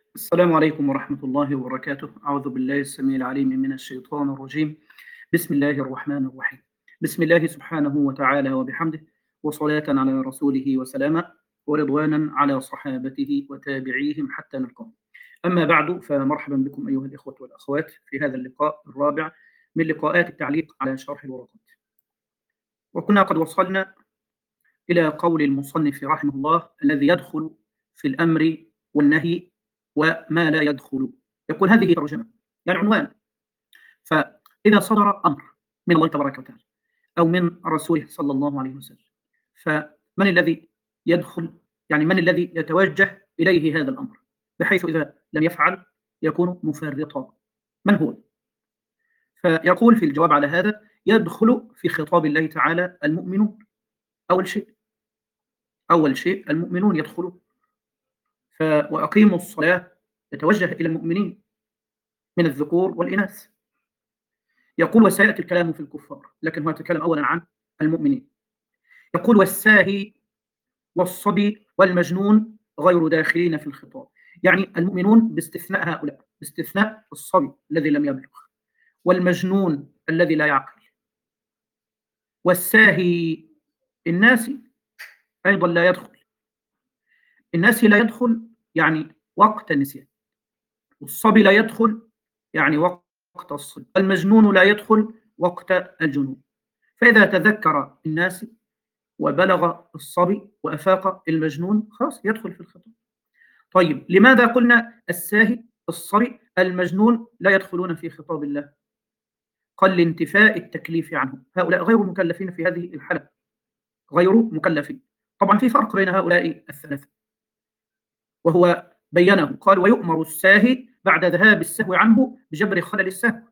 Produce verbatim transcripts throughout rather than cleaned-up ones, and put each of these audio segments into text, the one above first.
السلام عليكم ورحمة الله وبركاته. أعوذ بالله السميع العليم من الشيطان الرجيم. بسم الله الرحمن الرحيم. بسم الله سبحانه وتعالى وبحمده، وصلاة على رسوله وسلاما، ورضوانا على صحابته وتابعيهم حتى نلقاه. أما بعد، فمرحبا بكم أيها الإخوة والأخوات في هذا اللقاء الرابع من لقاءات التعليق على شرح الورقات. وكنا قد وصلنا إلى قول المصنف رحمه الله الذي يدخل في الأمر والنهي وما لا يدخل. يقول هذه ترجمة، يعني عنوان. فإذا صدر أمر من الله تبارك وتعالى أو من رسوله صلى الله عليه وسلم، فمن الذي يدخل؟ يعني من الذي يتوجه إليه هذا الأمر بحيث إذا لم يفعل يكون مفرطا؟ من هو؟ فيقول في الجواب على هذا: يدخل في خطاب الله تعالى المؤمنون. أول شيء أول شيء المؤمنون يدخلون. ف... وأقيموا الصلاة يتوجه إلى المؤمنين من الذكور والإناث. يقول وسيأتي الكلام في الكفار، لكن هو يتكلم أولا عن المؤمنين. يقول والساهي والصبي والمجنون غير داخلين في الخطاب، يعني المؤمنون باستثناء هؤلاء، باستثناء الصبي الذي لم يبلغ، والمجنون الذي لا يعقل، والساهي الناسي أيضا لا يدخل. الناسي لا يدخل يعني وقت النسيان، والصبي لا يدخل يعني وقت الصبي، المجنون لا يدخل وقت الجنون. فإذا تذكر الناس وبلغ الصبي وأفاق المجنون خلاص يدخل في الخطاب. طيب لماذا قلنا الساهي الصبي المجنون لا يدخلون في خطاب الله؟ قال لانتفاء التكليف عنهم، هؤلاء غير مكلفين في هذه الحالة، غير مكلفين. طبعا في فرق بين هؤلاء الثلاثة وهو بينه، قال ويؤمر الساهي بعد ذهاب السهو عنه بجبر خلل السهو،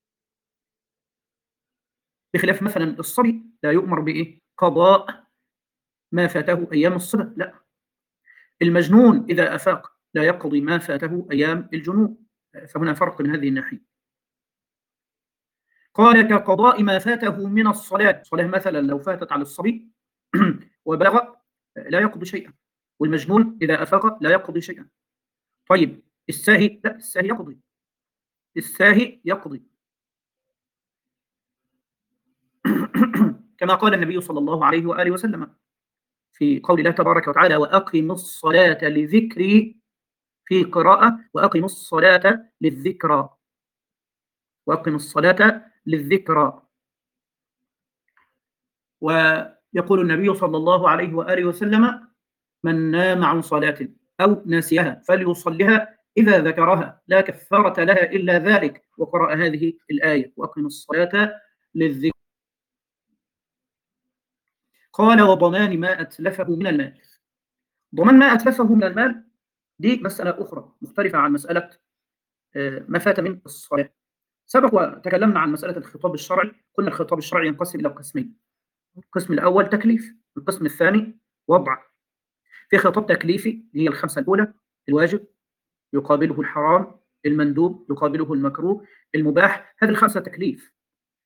بخلاف مثلا الصبي لا يؤمر بإيه؟ قضاء ما فاته أيام الصبا، لا. المجنون إذا أفاق لا يقضي ما فاته أيام الجنون، فهنا فرق من هذه الناحية. قال كقضاء ما فاته من الصلاة، الصلاة مثلا لو فاتت على الصبي وبلغ لا يقضي شيئا، والمجنون إذا أفاق لا يقضي شيئا. طيب الساهي لا، الساهي يقضي، الساهي يقضي كما قال النبي صلى الله عليه وآله وسلم في قول الله تبارك وتعالى وأقم الصلاة لذكري، في قراءة وأقم الصلاة للذكرى، وأقم الصلاة للذكرى. ويقول النبي صلى الله عليه وآله وسلم من نام عن صلاة أو ناسيها فليصلها إذا ذكرها لا كفارة لها إلا ذلك، وقرأ هذه الآية وأقم الصلاة للذكر. قال وضمان ما أتلفه من المال. ضمان ما أتلفه من المال دي مسألة أخرى مختلفة عن مسألة ما فات من الصلاة. سبق وتكلمنا عن مسألة الخطاب الشرعي، قلنا الخطاب الشرعي ينقسم إلى قسمين: القسم الأول تكليف، القسم الثاني وضع. في خطاب تكليفي هي الخمسة الأولى: الواجب يقابله الحرام، المندوب يقابله المكروه، المباح. هذه الخمسة تكليف،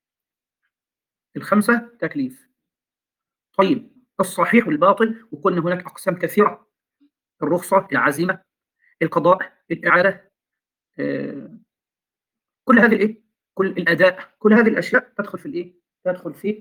الخمسة تكليف. طيب الصحيح والباطل، وقلنا هناك أقسام كثيرة: الرخصة، العزيمة، القضاء، الإعادة، آه، كل هذه الإيه؟ كل الأداء، كل هذه الأشياء تدخل في الإيه؟ تدخل في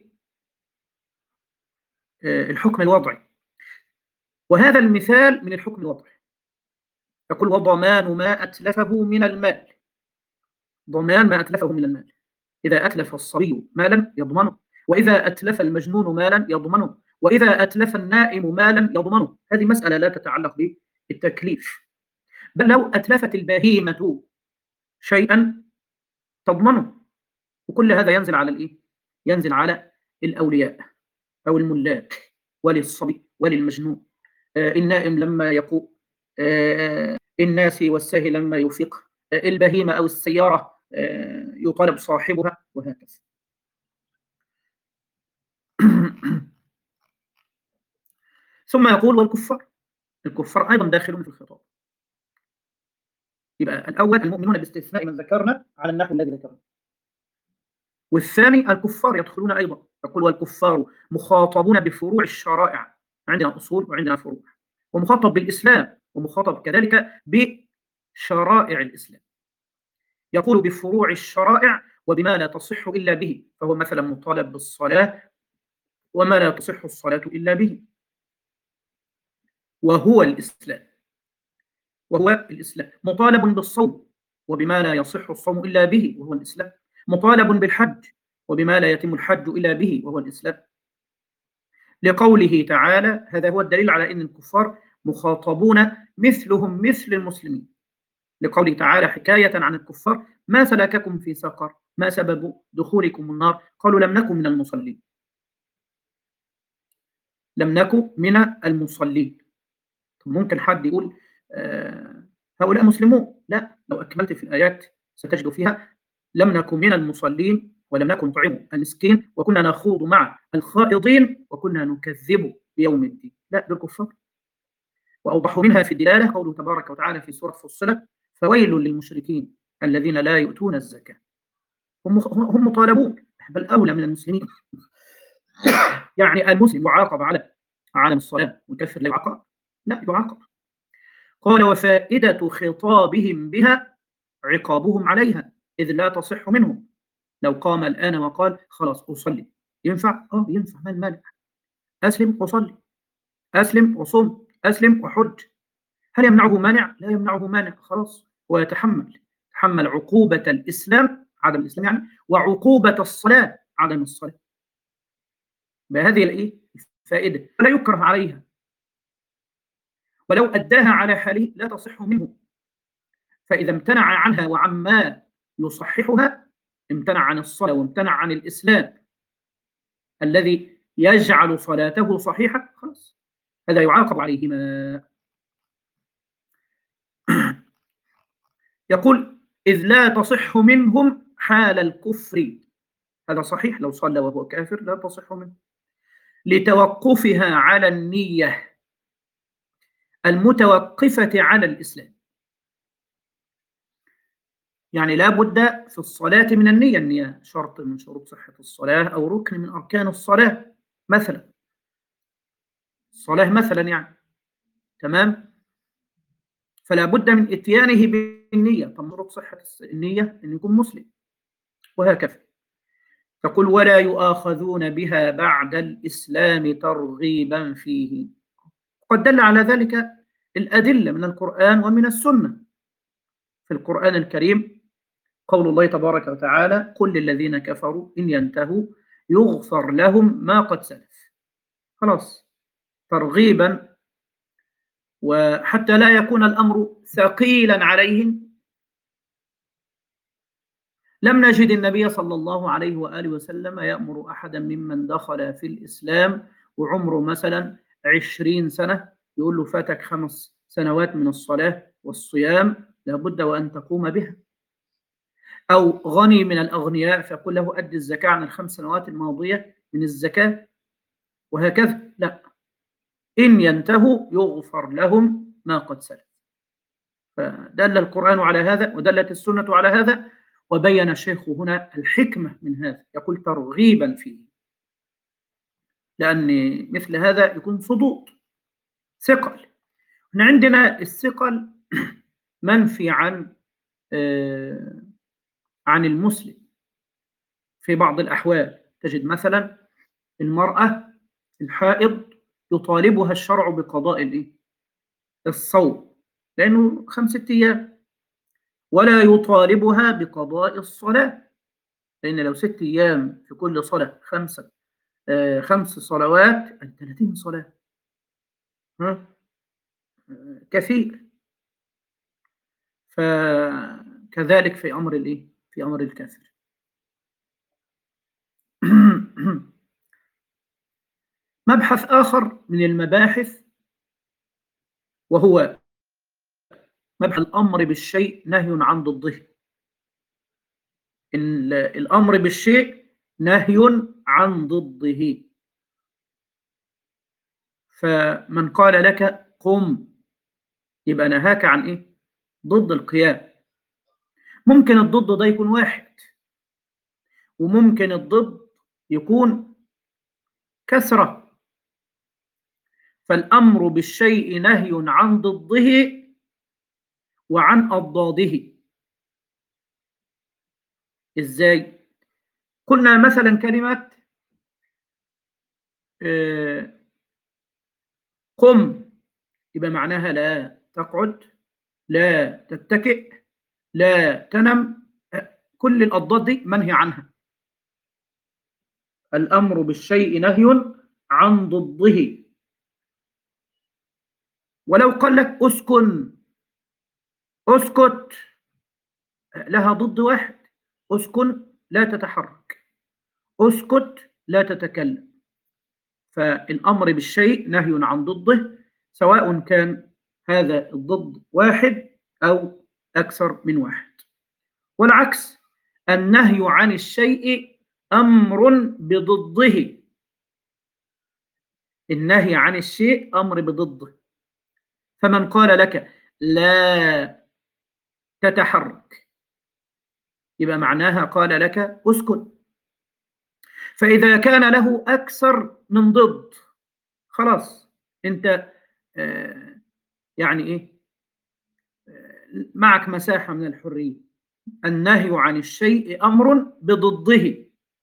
آه، الحكم الوضعي. وهذا المثال من الحكم الوضعي. يقول وضمان ما أتلفه من المال، ضمان ما أتلفه من المال. إذا أتلف الصبي مالا يضمنه، وإذا أتلف المجنون مالا يضمنه، وإذا أتلف النائم مالا يضمنه. هذه مسألة لا تتعلق بالتكليف، بل لو أتلفت البهيمة شيئا تضمنه. وكل هذا ينزل على الإيه؟ ينزل على الأولياء أو الملاك، وللصبي وللمجنون. آه النائم لما يقوم، آه الناس والساهي لما يفيق، آه البهيمة أو السيارة آه يطالب صاحبها، وهكذا. ثم يقول والكفار، الكفار أيضا داخلون في الخطاب. يبقى الأول المؤمنون باستثناء من ذكرنا على النحو الذي ذكرنا، والثاني الكفار يدخلون أيضا. يقول والكفار مخاطبون بفروع الشرائع، عندنا أصول وعندنا فروع، ومخاطب بالإسلام، ومخاطب كذلك شرائع الإسلام. يقول بفروع الشرائع وبما لا تصح إلا به، فهو مثلا مطالب بالصلاة وما لا تصح الصلاة إلا به، وهو الإسلام. وهو الإسلام مطالب بالصوم وبما لا يصح الصوم إلا به، وهو الإسلام. مطالب بالحج وبما لا يتم الحج إلا به، وهو الإسلام. لقوله تعالى، هذا هو الدليل على أن الكفار مخاطبون مثلهم مثل المسلمين. لقوله تعالى حكاية عن الكفار: ما سلككم في سقر؟ ما سبب دخولكم النار؟ قالوا لم نكن من المصلين. لم نكن من المصلين. ممكن حد يقول آه هؤلاء مسلمون. لا، لو أكملت في الآيات ستجد فيها: لم نكن من المصلين، ولم نكن نطعم المسكين، وكنا نخوض مع الخائضين، وكنا نكذب بيوم الدين. لا، دول كفار. وأوضح منها في الدلالة قوله تبارك وتعالى في سورة فصلت: فويل للمشركين الذين لا يؤتون الزكاة. هم هم مطالبون، بل أولى من المسلمين. يعني المسلم يعاقب على عدم الصلاة والكافر لا يعاقب؟ لا، يعاقب. قال: وفائدة خطابهم بها عقابهم عليها، إذ لا تصح منهم. لو قام الآن وقال: خلاص أصلي، ينفع؟ آه ينفع، ما المانع؟ أسلم وصلي، أسلم وصم، أسلم وحج. هل يمنعه مانع؟ لا يمنعه مانع، خلاص. ويتحمل تحمل عقوبة الإسلام، عدم الإسلام يعني، وعقوبة الصلاة، عدم الصلاة، بهذه الإيه؟ الفائدة. ولا يكره عليها، ولو أداها على حاله لا تصح منه. فإذا امتنع عنها وعما يصححها، امتنع عن الصلاة وامتنع عن الإسلام الذي يجعل صلاته صحيحة، خلاص هذا يعاقب عليهما. يقول: إذ لا تصح منهم حال الكفر. هذا صحيح، لو صلى وهو كافر لا تصح منه، لتوقفها على النية المتوقفة على الإسلام. يعني لا بد في الصلاة من النية. النية شرط من شروط صحة الصلاة، أو ركن من أركان الصلاة مثلا. الصلاة مثلا يعني، تمام؟ فلا بد من إتيانه بالنية. طب شروط صحة النية أن يكون مسلم، وهكذا. تقول: ولا يؤاخذون بها بعد الإسلام ترغيبا فيه. قد دل على ذلك الأدلة من القرآن ومن السنة. في القرآن الكريم قول الله تبارك وتعالى: قل للذين كفروا إن ينتهوا يغفر لهم ما قد سلف. خلاص، ترغيبا، وحتى لا يكون الأمر ثقيلا عليهم. لم نجد النبي صلى الله عليه وآله وسلم يأمر أحدا ممن دخل في الإسلام وعمره مثلا عشرين سنة يقول له: فاتك خمس سنوات من الصلاة والصيام لابد وأن تقوم بها. أو غني من الأغنياء فيقول له: أدي الزكاة عن الخمس سنوات الماضية من الزكاة، وهكذا. لا، إن ينتهوا يغفر لهم ما قد سلف. فدل القرآن على هذا ودلت السنة على هذا، وبين الشيخ هنا الحكمة من هذا، يقول ترغيبا فيه، لأن مثل هذا يكون صدود ثقل. احنا عندنا الثقل منفي عن آه عن المسلم في بعض الأحوال. تجد مثلا المرأة الحائض يطالبها الشرع بقضاء الصوم لأنه خمسة أيام، ولا يطالبها بقضاء الصلاة، لأن لو ست أيام في كل صلاة خمسة آه خمس صلوات، ثلاثين صلاة، ها؟ آه كثير. فكذلك في أمر الإيه؟ في أمر الكافر. مبحث آخر من المباحث، وهو مبحث الأمر بالشيء نهي عن ضده. الأمر بالشيء نهي عن ضده. فمن قال لك قم، يبقى نهاك عن إيه؟ ضد القيام. ممكن الضد ده يكون واحد، وممكن الضد يكون كثرة. فالأمر بالشيء نهي عن ضده، وعن أضداده. إزاي؟ قلنا مثلا كلمة آه، قم، يبقى معناها لا تقعد، لا تتكئ، لا تنم. كل الأضداد دي منهي عنها. الأمر بالشيء نهي عن ضده. ولو قال لك اسكن، اسكت، لها ضد واحد. اسكن لا تتحرك، اسكت لا تتكلم. فالأمر بالشيء نهي عن ضده، سواء كان هذا الضد واحد أو أكثر من واحد. والعكس، النهي عن الشيء أمر بضده. النهي عن الشيء أمر بضده. فمن قال لك لا تتحرك، يبقى معناها قال لك اسكت. فإذا كان له أكثر من ضد، خلاص أنت آه يعني إيه، آه معك مساحة من الحرية. النهي عن الشيء أمر بضده.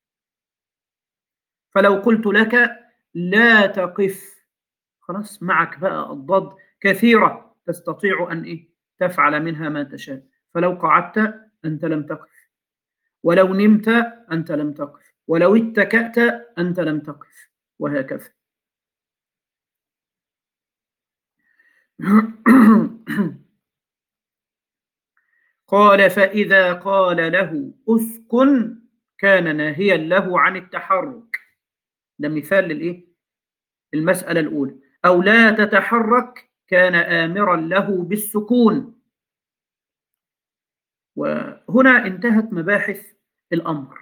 فلو قلت لك لا تقف، خلاص معك بقى أضداد كثيرة تستطيع أن إيه تفعل منها ما تشاء. فلو قعدت أنت لم تقف، ولو نمت أنت لم تقف، ولو اتكأت أنت لم تقف، وهكذا. قال فإذا قال له أسكن كان ناهيا له عن التحرك. ده مثال للإيه؟ المسألة الأولى. أو لا تتحرك كان آمرا له بالسكون. وهنا انتهت مباحث الأمر.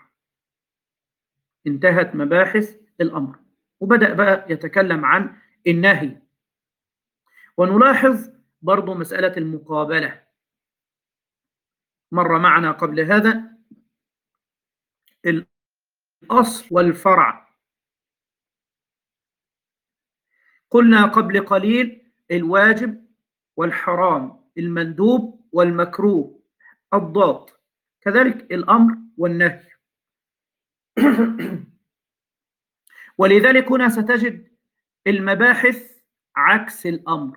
انتهت مباحث الأمر، وبدأ بقى يتكلم عن النهي. ونلاحظ برضو مسألة المقابلة مر معنا قبل هذا. الأصل والفرع. قلنا قبل قليل الواجب والحرام، المندوب والمكروه، الضاد. كذلك الأمر والنهي. ولذلك هنا ستجد المباحث عكس الأمر،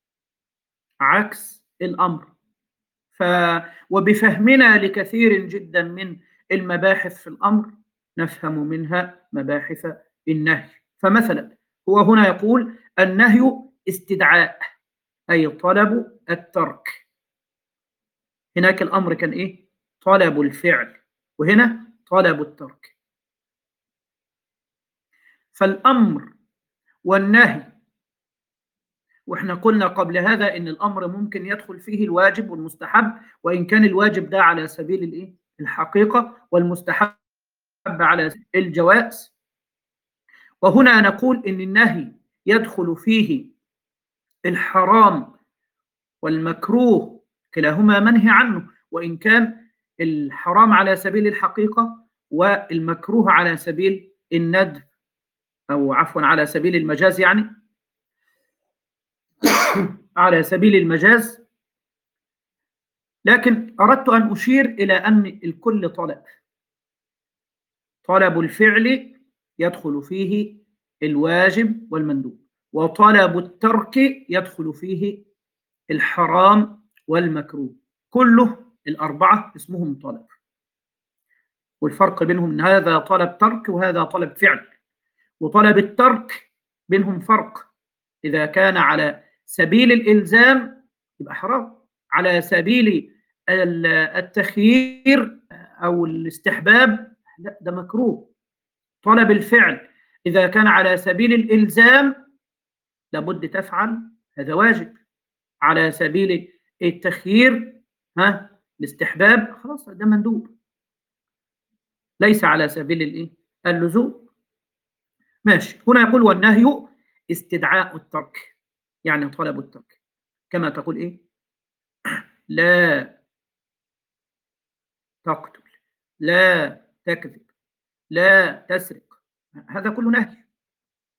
عكس الأمر. ف وبفهمنا لكثير جدا من المباحث في الأمر نفهم منها مباحث النهي. فمثلا هو هنا يقول النهي استدعاء، أي طلب الترك. هناك الأمر كان إيه؟ طلب الفعل، وهنا طلب الترك. فالأمر والنهي، واحنا قلنا قبل هذا ان الامر ممكن يدخل فيه الواجب والمستحب، وان كان الواجب ده على سبيل الايه الحقيقه، والمستحب على سبيل الجواز. وهنا نقول ان النهي يدخل فيه الحرام والمكروه، كلاهما منهي عنه، وان كان الحرام على سبيل الحقيقه والمكروه على سبيل الندب، او عفوا على سبيل المجاز، يعني على سبيل المجاز. لكن أردت أن أشير إلى أن الكل طلب. طلب الفعل يدخل فيه الواجب والمندوب، وطلب الترك يدخل فيه الحرام والمكروه. كله الأربعة اسمهم طلب، والفرق بينهم أن هذا طلب ترك وهذا طلب فعل. وطلب الترك بينهم فرق. إذا كان على سبيل الإلزام يبقى حرام، على سبيل التخيير أو الاستحباب لا ده مكروه. طلب الفعل إذا كان على سبيل الإلزام لابد تفعل، هذا واجب. على سبيل التخيير، ها الاستحباب، خلاص ده مندوب، ليس على سبيل الايه اللزوم. ماشي. هنا يقول والنهي استدعاء الترك، يعني طلب الترك. كما تقول ايه لا تقتل، لا تكذب، لا تسرق، هذا كله نهي،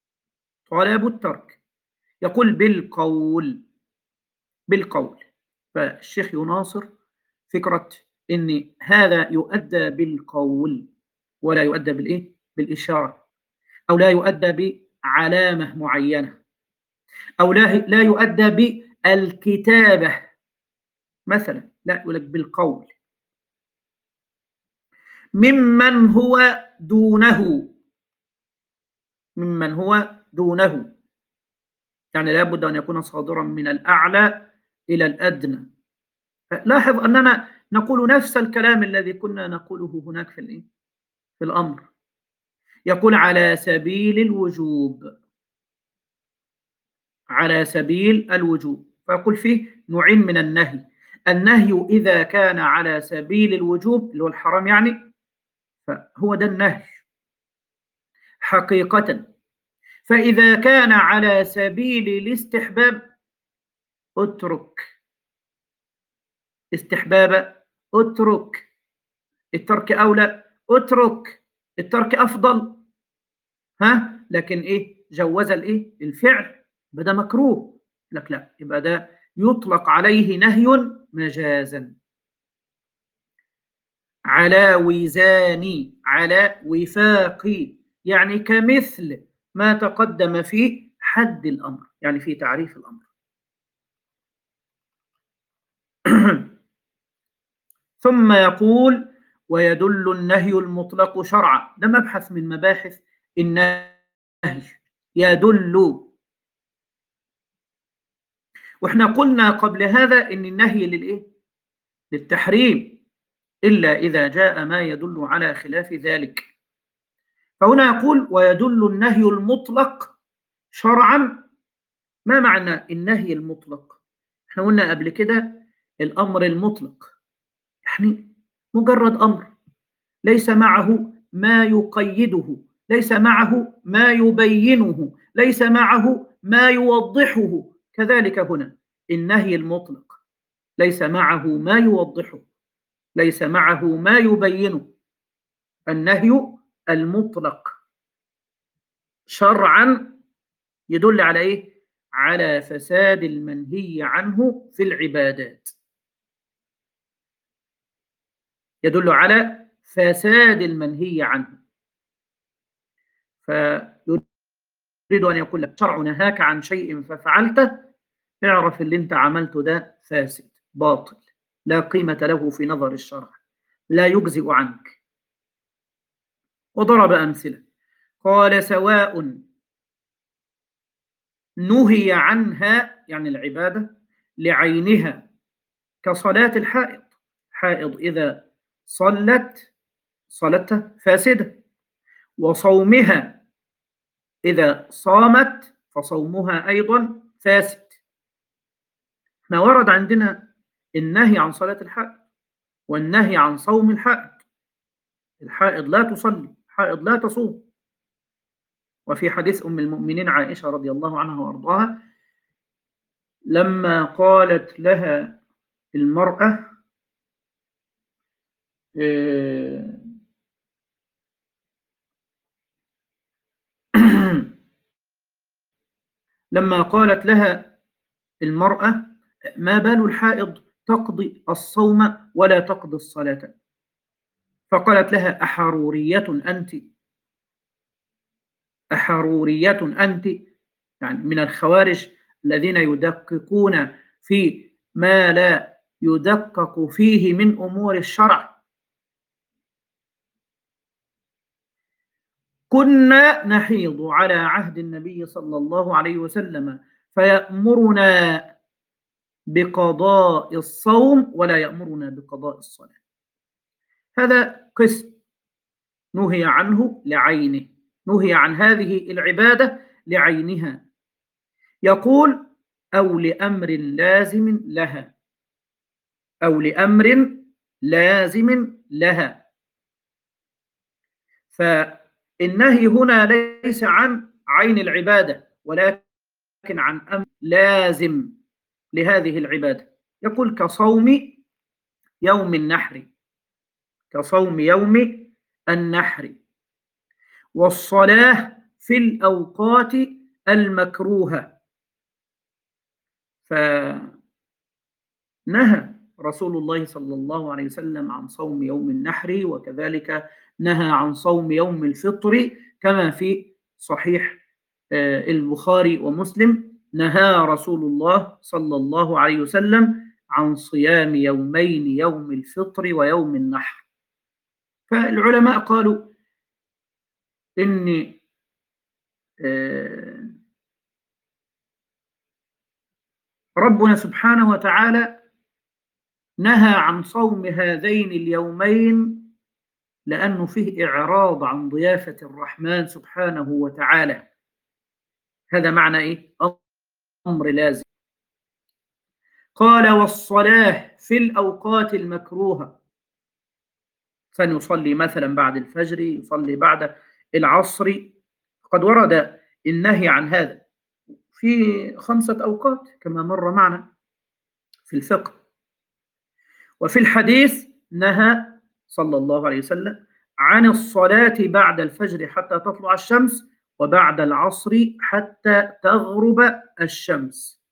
طلب الترك. يقول بالقول، بالقول فالشيخ يناصر فكرة إن هذا يؤدى بالقول ولا يؤدى بالإيه؟ بالإشارة، أو لا يؤدى بعلامة معينة، أو لا لا يؤدى بالكتابة مثلا، لا، يقول لك بالقول. ممن هو دونه، ممن هو دونه، يعني لابد أن يكون صادرا من الأعلى إلى الأدنى. لاحظ أننا نقول نفس الكلام الذي كنا نقوله هناك في الإيه؟ في الأمر. يقول على سبيل الوجوب، على سبيل الوجوب، فيقول فيه نوعين من النهي. النهي إذا كان على سبيل الوجوب اللي هو الحرام يعني، فهو ده النهي حقيقة. فإذا كان على سبيل الاستحباب اترك، استحباب اترك، الترك أولى اترك، الترك أفضل، ها، لكن إيه جوز الإيه الفعل، بدا مكروه لك، لا، يبقى ده يطلق عليه نهي مجازا. على وزان، على وفاق، يعني كمثل ما تقدم في حد الأمر، يعني في تعريف الأمر. ثم يقول ويدل النهي المطلق شرعا، ده مبحث من مباحث النهي، يدل. واحنا قلنا قبل هذا ان النهي للايه؟ للتحريم، الا اذا جاء ما يدل على خلاف ذلك. فهنا يقول ويدل النهي المطلق شرعا. ما معنى النهي المطلق؟ احنا قلنا قبل كده الامر المطلق يعني مجرد امر ليس معه ما يقيده، ليس معه ما يبينه، ليس معه ما يوضحه. كذلك هنا النهي المطلق ليس معه ما يوضحه، ليس معه ما يبينه. النهي المطلق شرعا يدل على ايه؟ على فساد المنهي عنه في العبادات، يدل على فساد المنهي عنه. فيريد أن يقول لك شرع نهاك عن شيء ففعلته، اعرف اللي انت عملته ده فاسد باطل، لا قيمة له في نظر الشرع، لا يجزئ عنك. وضرب أمثلة، قال سواء نهي عنها يعني العبادة لعينها كصلاة الحائض، حائض إذا صلت صلتها فاسدة، وصومها إذا صامت فصومها أيضا فاسد. احنا ورد عندنا النهي عن صلاة الحائض والنهي عن صوم الحائض. الحائض لا تصلي، الحائض لا تصوم. وفي حديث أم المؤمنين عائشة رضي الله عنها وأرضاها لما قالت لها المرأة لما قالت لها المرأة ما بال الحائض تقضي الصوم ولا تقضي الصلاة، فقالت لها أحرورية أنت، أحرورية أنت، يعني من الخوارج الذين يدققون في ما لا يدقق فيه من أمور الشرع. كنا نحيض على عهد النبي صلى الله عليه وسلم فيأمرنا بقضاء الصوم ولا يأمرنا بقضاء الصلاة. هذا قسم نهي عنه لعينه، نهي عن هذه العبادة لعينها. يقول أو لأمر لازم لها، أو لأمر لازم لها. فالنهي هنا ليس عن عين العبادة ولكن عن أمر لازم لهذه العبادة. يقول كصوم يوم النحر، كصوم يوم النحر، والصلاة في الأوقات المكروهة. ف نهى رسول الله صلى الله عليه وسلم عن صوم يوم النحر، وكذلك نهى عن صوم يوم الفطر، كما في صحيح البخاري ومسلم: نهى رسول الله صلى الله عليه وسلم عن صيام يومين، يوم الفطر ويوم النحر. فالعلماء قالوا إن ربنا سبحانه وتعالى نهى عن صوم هذين اليومين لأنه فيه إعراض عن ضيافة الرحمن سبحانه وتعالى. هذا معنى إيه؟ أمر لازم. قال: والصلاة في الأوقات المكروهة، فنصلي مثلا بعد الفجر، يصلي بعد العصر. قد ورد النهي عن هذا في خمسة أوقات كما مر معنا في الفقه. وفي الحديث نهى صلى الله عليه وسلم عن الصلاة بعد الفجر حتى تطلع الشمس، وبعد العصر حتى تغرب الشمس.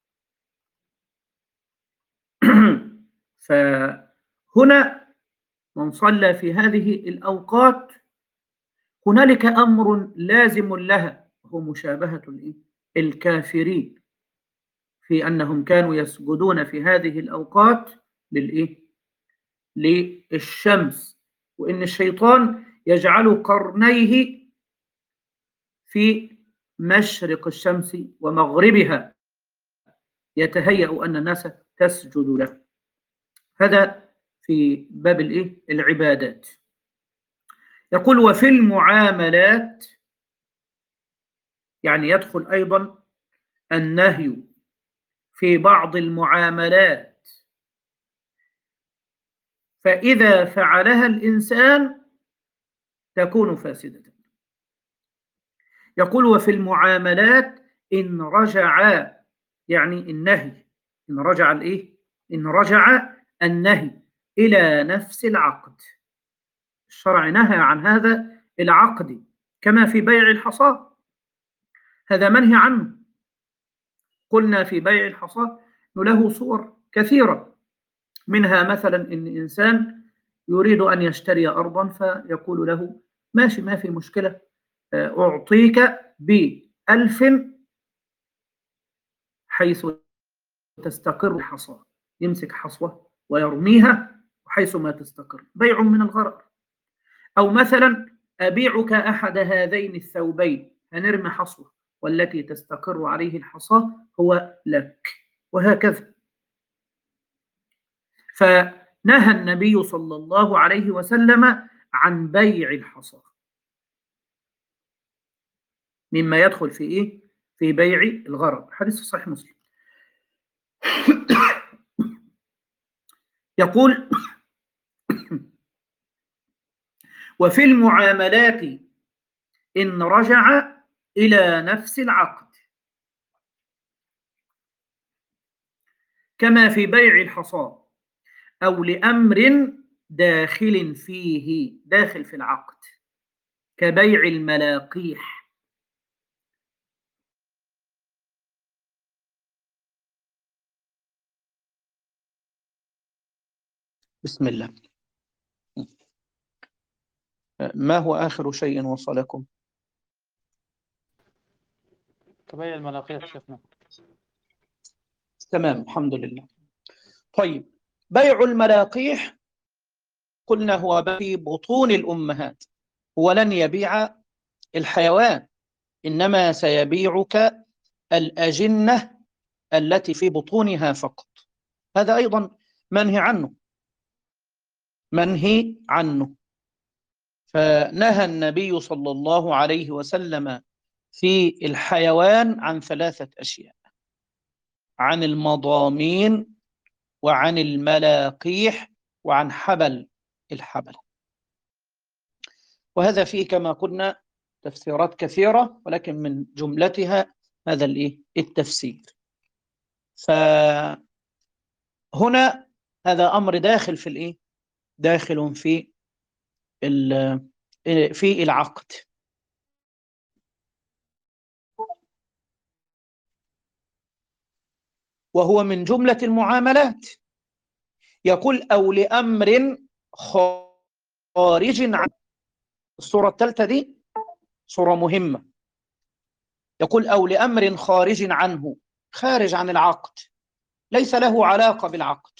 فهنا من صلى في هذه الأوقات هنالك أمر لازم لها، هو مشابهة الكافرين في أنهم كانوا يسجدون في هذه الأوقات للإيه؟ للشمس، وإن الشيطان يجعل قرنيه في مشرق الشمس ومغربها، يتهيأ أن الناس تسجد له. هذا في باب الإيه؟ العبادات. يقول: وفي المعاملات، يعني يدخل أيضا النهي في بعض المعاملات، فإذا فعلها الإنسان تكون فاسدة. يقول: وفي المعاملات إن رجع، يعني النهي، إن رجع الإيه؟ إن رجع النهي إلى نفس العقد. الشرع نهى عن هذا العقد، كما في بيع الحصى، هذا منهي عنه. قلنا في بيع الحصى له صور كثيرة، منها مثلا إن إنسان يريد أن يشتري أرضا، فيقول له: ماشي، ما في مشكلة، أعطيك بألف حيث تستقر الحصى. يمسك حصوة ويرميها حيث ما تستقر، بيع من الغرر. أو مثلا: أبيعك أحد هذين الثوبين، هنرمي حصوة، والتي تستقر عليه الحصى هو لك، وهكذا. فنهى النبي صلى الله عليه وسلم عن بيع الحصى، مما يدخل في إيه؟ في بيع الغرض. حديث صحيح مسلم. يقول: وفي المعاملات إن رجع إلى نفس العقد، كما في بيع الحصى، أو لأمر داخل فيه، داخل في العقد، كبيع الملاقيح. بسم الله. ما هو آخر شيء وصلكم؟ كبيع الملاقيح شيخنا. تمام، الحمد لله. طيب، بيع الملاقيح قلنا هو في بطون الأمهات، هو لن يبيع الحيوان، إنما سيبيعك الأجنة التي في بطونها فقط. هذا أيضا منهي عنه، منهي عنه. فنهى النبي صلى الله عليه وسلم في الحيوان عن ثلاثة أشياء: عن المضامين، وعن الملاقيح، وعن حبل الحبل. وهذا فيه كما قلنا تفسيرات كثيرة، ولكن من جملتها هذا الإيه؟ التفسير. فهنا هذا أمر داخل في الإيه؟ داخل في في العقد. وهو من جملة المعاملات، يقول أو لأمر خارج عن. الصورة الثالثة دي صورة مهمة. يقول أو لأمر خارج عنه، خارج عن العقد، ليس له علاقة بالعقد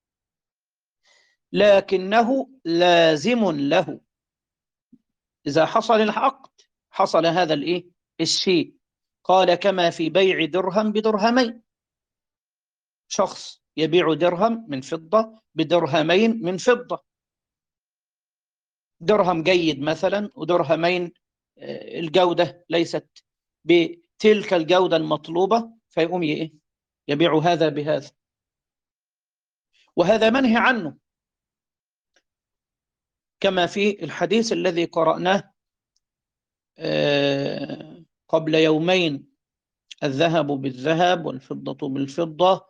لكنه لازم له. إذا حصل العقد حصل هذا الإيه؟ الشيء. قال كما في بيع درهم بدرهمين، شخص يبيع درهم من فضة بدرهمين من فضة، درهم جيد مثلا ودرهمين الجودة ليست بتلك الجودة المطلوبة، فيقوم إيه؟ يبيع هذا بهذا، وهذا منهي عنه كما في الحديث الذي قرأناه قبل يومين: الذهب بالذهب والفضة بالفضة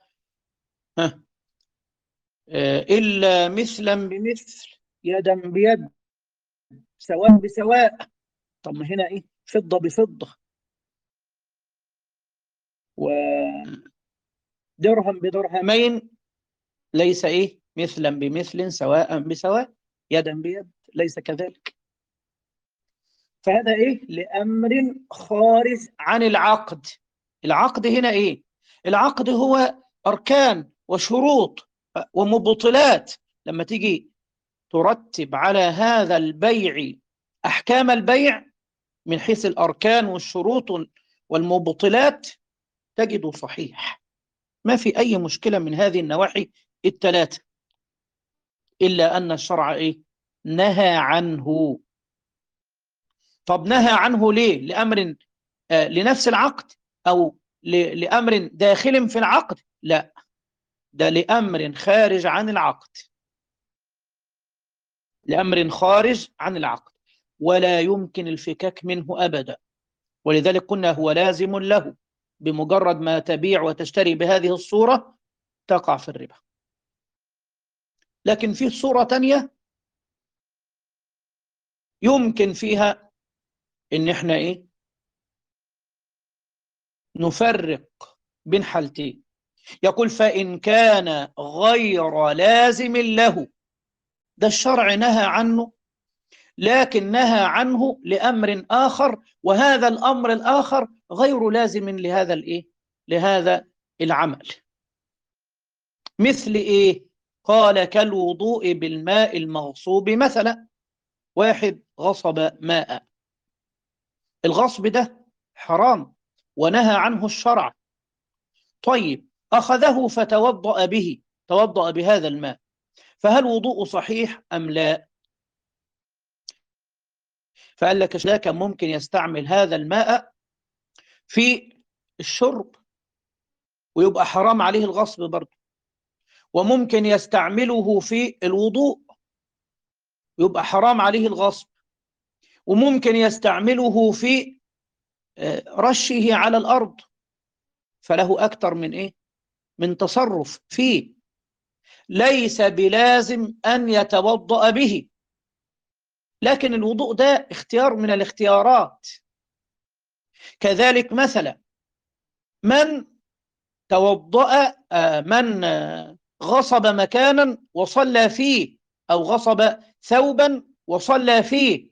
إلا مثلا بمثل يدا بيد سواء بسواء. طب ما هنا إيه؟ فضة بفضة ودرهم بدرهمين، ليس إيه؟ مثلا بمثل سواء بسواء يدا بيد، ليس كذلك. فهذا إيه؟ لأمر خارج عن العقد. العقد هنا إيه؟ العقد هو أركان وشروط ومبطلات. لما تيجي ترتب على هذا البيع أحكام البيع من حيث الأركان والشروط والمبطلات تجده صحيح، ما في أي مشكلة من هذه النواحي الثلاثة، إلا أن الشرع إيه؟ نهى عنه. طب نهى عنه ليه؟ لأمر آه لنفس العقد أو لأمر داخل في العقد؟ لا، ده لأمر خارج عن العقد، لأمر خارج عن العقد ولا يمكن الفكاك منه أبدا. ولذلك قلنا هو لازم له، بمجرد ما تبيع وتشتري بهذه الصورة تقع في الربا. لكن في صورة تانية يمكن فيها إن إحنا إيه؟ نفرق بين حالتين. يقول فإن كان غير لازم له، ده الشرع نهى عنه، لكن نهى عنه لأمر آخر، وهذا الأمر الآخر غير لازم لهذا الإيه؟ لهذا العمل. مثل إيه؟ قال كالوضوء بالماء المغصوب مثلا. واحد غصب ماء، الغصب ده حرام ونهى عنه الشرع. طيب أخذه فتوضأ به، توضأ بهذا الماء، فهل وضوء صحيح أم لا؟ فقال لك لا، كان ممكن يستعمل هذا الماء في الشرب ويبقى حرام عليه الغصب برضه، وممكن يستعمله في الوضوء ويبقى حرام عليه الغصب، وممكن يستعمله في رشه على الأرض، فله أكثر من إيه؟ من تصرف فيه. ليس بلازم أن يتوضأ به، لكن الوضوء ده اختيار من الاختيارات. كذلك مثلا من توضأ من غصب مكانا وصلى فيه، أو غصب ثوبا وصلى فيه،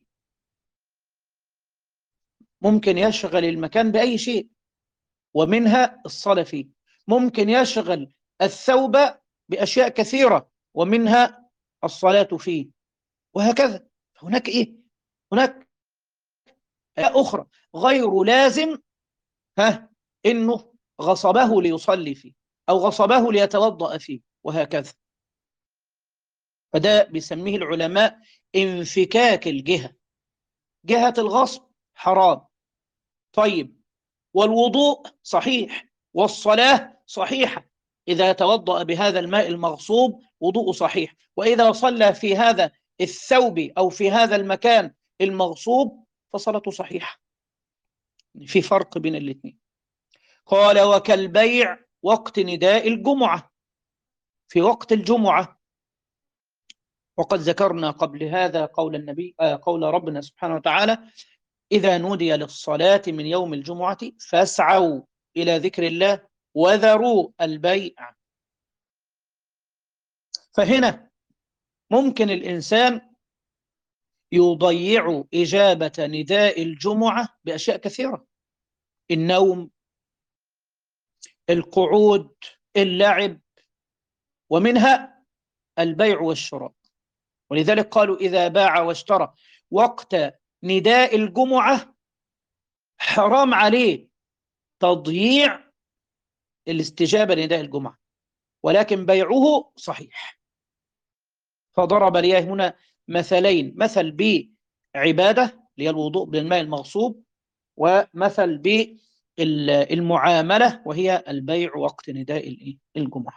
ممكن يشغل المكان بأي شيء ومنها الصلاة فيه، ممكن يشغل الثوب بأشياء كثيرة ومنها الصلاة فيه، وهكذا. هناك إيه؟ هناك أخرى غير لازم ها إنه غصبه ليصلي فيه أو غصبه ليتوضأ فيه، وهكذا. فده بيسميه العلماء انفكاك الجهة. جهة الغصب حرام، طيب، والوضوء صحيح والصلاة صحيحة. إذا توضأ بهذا الماء المغصوب وضوء صحيح، وإذا صلى في هذا الثوب أو في هذا المكان المغصوب فصلاته صحيحة. في فرق بين الاثنين. قال وكالبيع وقت نداء الجمعة، في وقت الجمعة. وقد ذكرنا قبل هذا قول النبي آه قول ربنا سبحانه وتعالى: إذا نودي للصلاة من يوم الجمعة فاسعوا إلى ذكر الله وذروا البيع. فهنا ممكن الإنسان يضيع إجابة نداء الجمعة بأشياء كثيرة: النوم، القعود، اللعب، ومنها البيع والشراء. ولذلك قالوا إذا باع واشترى وقت نداء الجمعة حرام عليه تضييع الاستجابة لنداء الجمعة، ولكن بيعه صحيح. فضرب لي هنا مثلين: مثل بعبادة اللي هي الوضوء بالماء المغصوب، ومثل بالمعاملة وهي البيع وقت نداء الجمعة.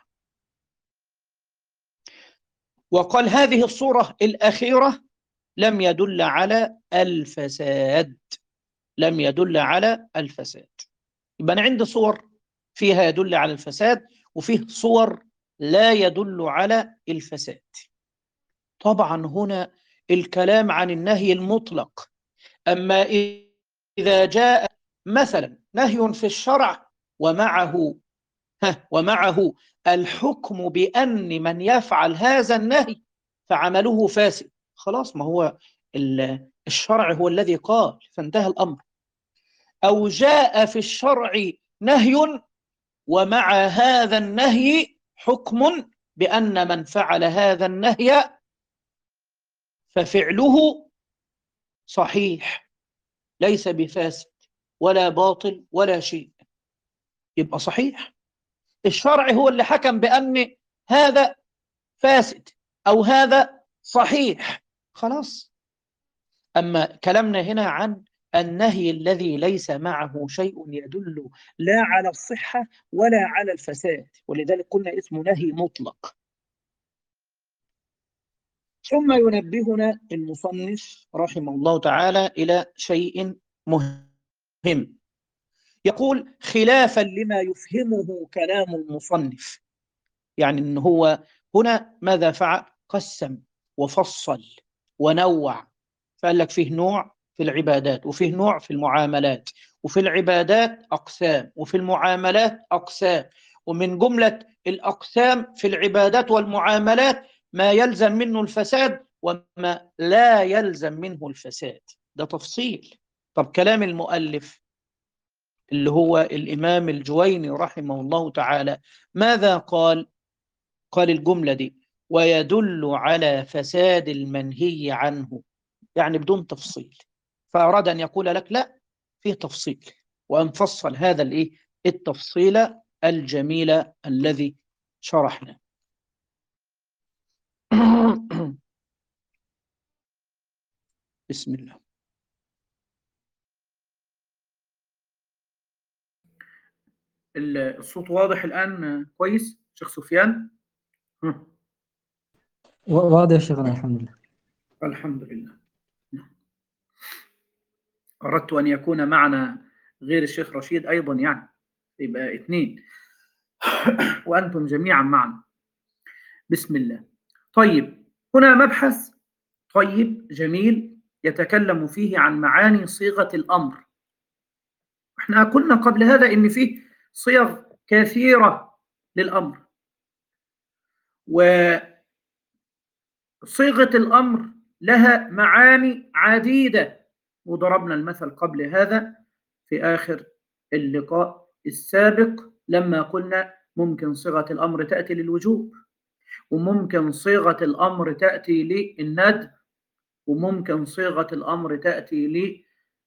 وقال هذه الصورة الأخيرة لم يدل على الفساد، لم يدل على الفساد. يبقى أنا عندي صور فيها يدل على الفساد، وفيه صور لا يدل على الفساد. طبعا هنا الكلام عن النهي المطلق. أما إذا جاء مثلا نهي في الشرع ومعه ومعه الحكم بأن من يفعل هذا النهي فعمله فاسد، خلاص، ما هو الشرع هو الذي قال فانتهى الأمر. أو جاء في الشرع نهي ومع هذا النهي حكم بأن من فعل هذا النهي ففعله صحيح، ليس بفاسد ولا باطل ولا شيء، يبقى صحيح. الشرع هو اللي حكم بأن هذا فاسد أو هذا صحيح، خلاص. أما كلامنا هنا عن النهي الذي ليس معه شيء يدل لا على الصحة ولا على الفساد، ولذلك قلنا اسمه نهي مطلق. ثم ينبهنا المصنف رحمه الله تعالى إلى شيء مهم، يقول خلافا لما يفهمه كلام المصنف، يعني إن هو هنا ماذا فعل؟ قسم وفصل ونوع، فقال لك فيه نوع في العبادات، وفيه نوع في المعاملات، وفي العبادات أقسام، وفي المعاملات أقسام، ومن جملة الأقسام في العبادات والمعاملات ما يلزم منه الفساد وما لا يلزم منه الفساد. ده تفصيل. طب كلام المؤلف اللي هو الإمام الجويني رحمه الله تعالى ماذا قال؟ قال الجملة دي: ويدل على فساد المنهي عنه، يعني بدون تفصيل. فأراد أن يقول لك لا، فيه تفصيل، وأن فصل هذا الإيه التفصيل الجميل الذي شرحنا. بسم الله. الصوت واضح الآن كويس شيخ سفيان؟ واضح يا شيخنا، الحمد لله. الحمد لله. أردت أن يكون معنا غير الشيخ رشيد أيضا، يعني يبقى اثنين وأنتم جميعا معنا. بسم الله. طيب، هنا مبحث طيب جميل يتكلم فيه عن معاني صيغة الأمر. احنا قلنا قبل هذا إن فيه صيغ كثيرة للأمر، وصيغة الأمر لها معاني عديدة، وضربنا المثل قبل هذا في آخر اللقاء السابق لما قلنا ممكن صيغة الأمر تأتي للوجوب، وممكن صيغة الأمر تأتي للندب، وممكن صيغة الأمر تأتي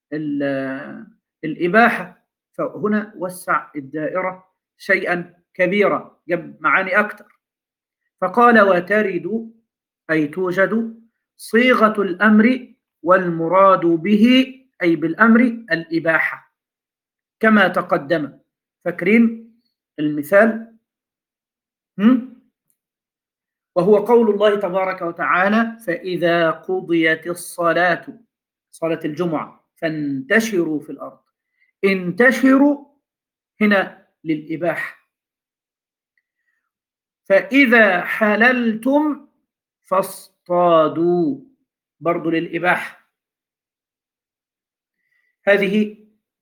للإباحة. فهنا وسع الدائرة شيئا كبيرا، جاب معاني أكثر. فقال وترد أي توجد صيغة الأمر والمراد به أي بالأمر الإباحة كما تقدم. فاكرين المثال؟ هم؟ وهو قول الله تبارك وتعالى: فإذا قضيت الصلاة، صلاة الجمعة، فانتشروا في الأرض. انتشروا هنا للإباحة. فإذا حللتم فاصطادوا، برضو للإباحة. هذه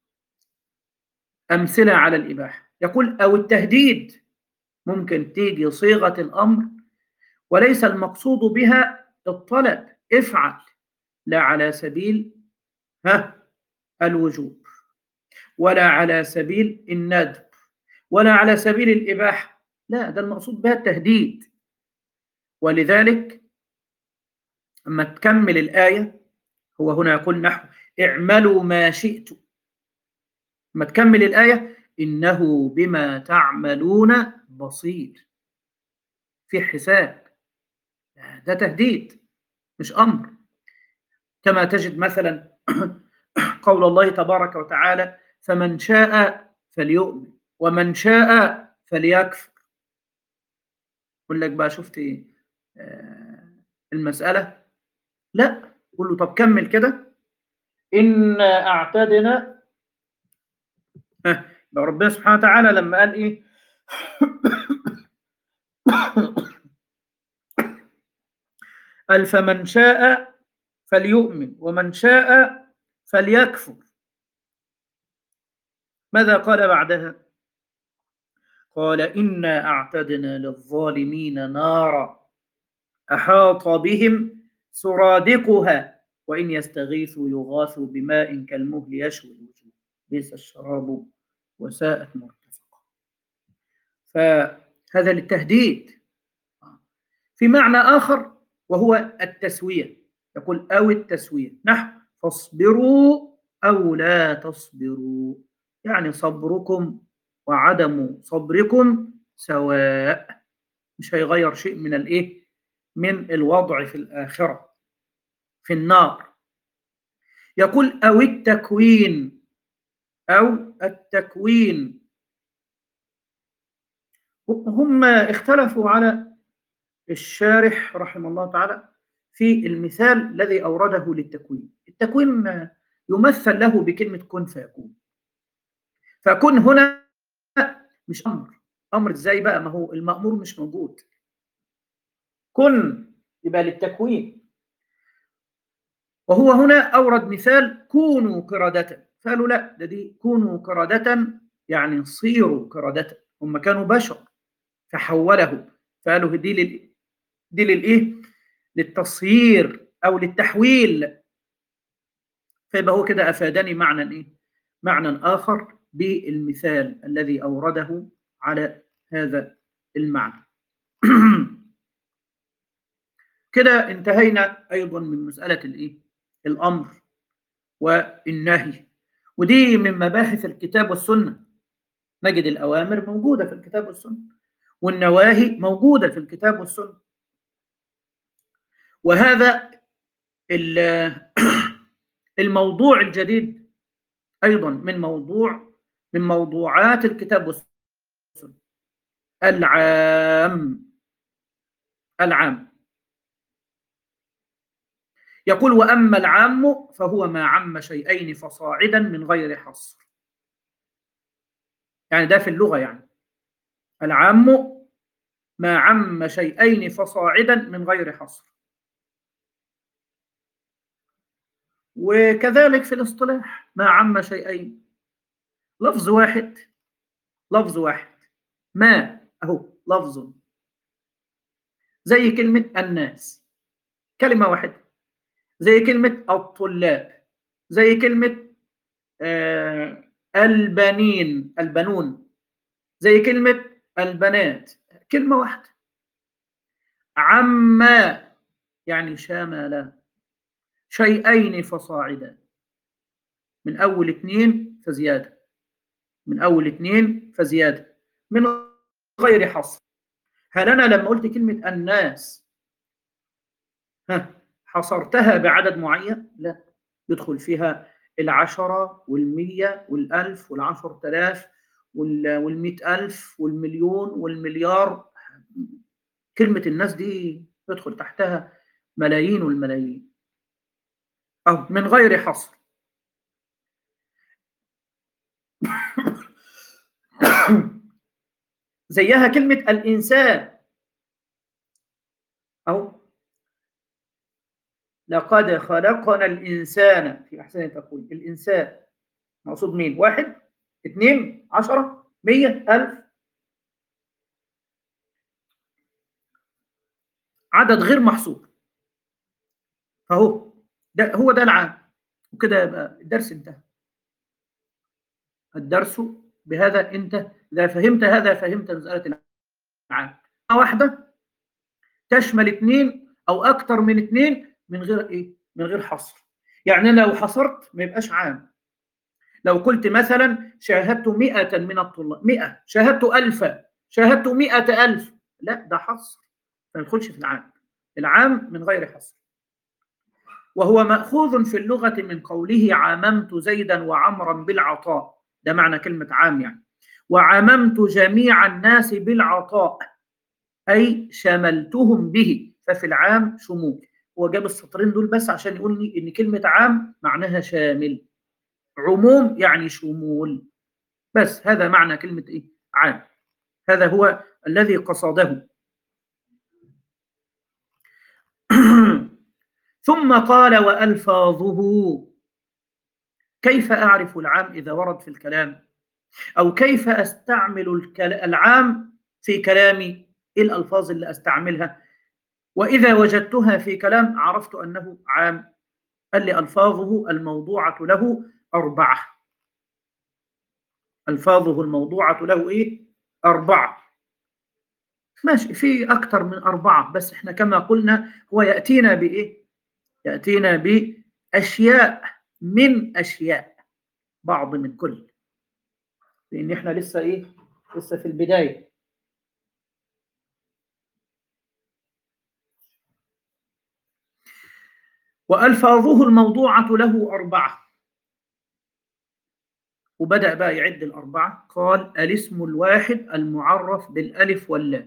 أمثلة على الإباحة. يقول أو التهديد، ممكن تيجي صيغة الأمر وليس المقصود بها الطلب، افعل، لا على سبيل ها الوجوب، ولا على سبيل الندب، ولا على سبيل الإباحة، لا، ده المقصود بها التهديد. ولذلك أما تكمل الآية، هو هنا يقول نحو اعملوا ما شئتم، أما تكمل الآية إنه بما تعملون بصير، في حساب، ده تهديد مش أمر. كما تجد مثلا قول الله تبارك وتعالى فمن شاء فليؤمن ومن شاء فليكفر. يقول لك بقى شفت ايه آه المسألة؟ لا، قول له طب كمل كده، إن أعتدنا آه ربنا سبحانه وتعالى لما قال إيه قال فمن شاء فليؤمن ومن شاء فليكفر، ماذا قال بعدها؟ قال إنا أعتدنا للظالمين نارا أحاط بهم سرادقها وإن يستغيثوا يغاثوا بماء كالمهل يشوي الوجوه بئس الشراب وساءت مرتفقا. فهذا للتهديد. في معنى آخر وهو التسوية، يقول أو التسوية نحو فاصبروا أو لا تصبروا، يعني صبركم وعدم صبركم سواء، مش هيغير شيء من الإيه؟ من الوضع في الآخرة في النار. يقول أو التكوين أو التكوين، هم اختلفوا على الشارح رحمه الله تعالى في المثال الذي أورده للتكوين. التكوين يمثل له بكلمة كن فيكون، فكن هنا مش أمر، أمر إزاي بقى؟ ما هو المأمور مش موجود، كن يبقى للتكوين. وهو هنا أورد مثال كونوا قردة، فقالوا لا، ده دي كونوا قردة يعني صيروا قردة، هم كانوا بشر فحوله، فقالوا دي لل دي للإيه؟ للتصهير أو للتحويل. فيبقى هو كده أفادني معنى إيه؟ معنى آخر بالمثال الذي أورده على هذا المعنى. كده انتهينا أيضا من مسألة الإيه؟ الأمر والنهي، ودي من مباحث الكتاب والسنة. نجد الأوامر موجودة في الكتاب والسنة والنواهي موجودة في الكتاب والسنة. وهذا الموضوع الجديد أيضا من موضوع من موضوعات الكتاب والسنة، العام. العام يقول وأما العام فهو ما عم شيئين فصاعدا من غير حصر، يعني ده في اللغة، يعني العام ما عم شيئين فصاعدا من غير حصر. وكذلك في الاصطلاح ما عم شيئين، لفظ واحد، لفظ واحد ما أهو لفظ، زي كلمة الناس كلمة واحدة، زي كلمة الطلاب، زي كلمة آه البنين البنون، زي كلمة البنات، كلمة واحدة. عما يعني شامل شيئين فصاعدا، من أول اثنين فزيادة، من أول اثنين فزيادة من غير حصر. هل أنا لما قلت كلمة الناس ها حصرتها بعدد معين؟ لا، يدخل فيها العشرة والمية والألف والعشر تلاف والمئة ألف والمليون والمليار. كلمة الناس دي يدخل تحتها ملايين والملايين، أو من غير حصر. زيها كلمة الإنسان، أو لقد خلقنا الإنسان في أحسن تقويم. الإنسان مقصود مين؟ واحد، اثنين، عشرة، مية، ألف. عدد غير محصور. فهو ده هو ده العام، وكده يبقى الدرس انتهى. الدرس بهذا انتهى. إذا فهمت هذا فهمت مسألة العام. واحدة تشمل اثنين أو أكثر من اثنين من غير إيه؟ من غير حصر. يعني لو حصرت ما يبقاش عام. لو قلت مثلا شاهدت مئة من الطلاب، مئة، شاهدت ألفا، شاهدت مئة ألف، لا ده حصر، ما يدخلش في العام. العام من غير حصر. وهو مأخوذ في اللغة من قوله عاممت زيدا وعمرا بالعطاء، ده معنى كلمة عام يعني. وعممت جميع الناس بالعطاء أي شملتهم به، ففي العام شمول. هو جاب السطرين دول بس عشان يقول لي إن كلمة عام معناها شامل، عموم يعني شمول، بس هذا معنى كلمة إيه؟ عام. هذا هو الذي قصده. ثم قال وألفاظه. كيف أعرف العام إذا ورد في الكلام؟ أو كيف أستعمل العام في كلامي؟ إيه الألفاظ اللي أستعملها؟ وإذا وجدتها في كلام عرفت أنه عام. قال لي ألفاظه الموضوعة له أربعة. ألفاظه الموضوعة له إيه؟ أربعة. ماشي، في أكثر من أربعة، بس إحنا كما قلنا هو يأتينا بإيه؟ يأتينا بأشياء من أشياء، بعض من كل، لأن إحنا لسه إيه؟ لسه في البداية. وألفاظه الموضوعة له أربعة. وبدأ بقى يعد الأربعة. قال الاسم الواحد المعرف بالألف واللام،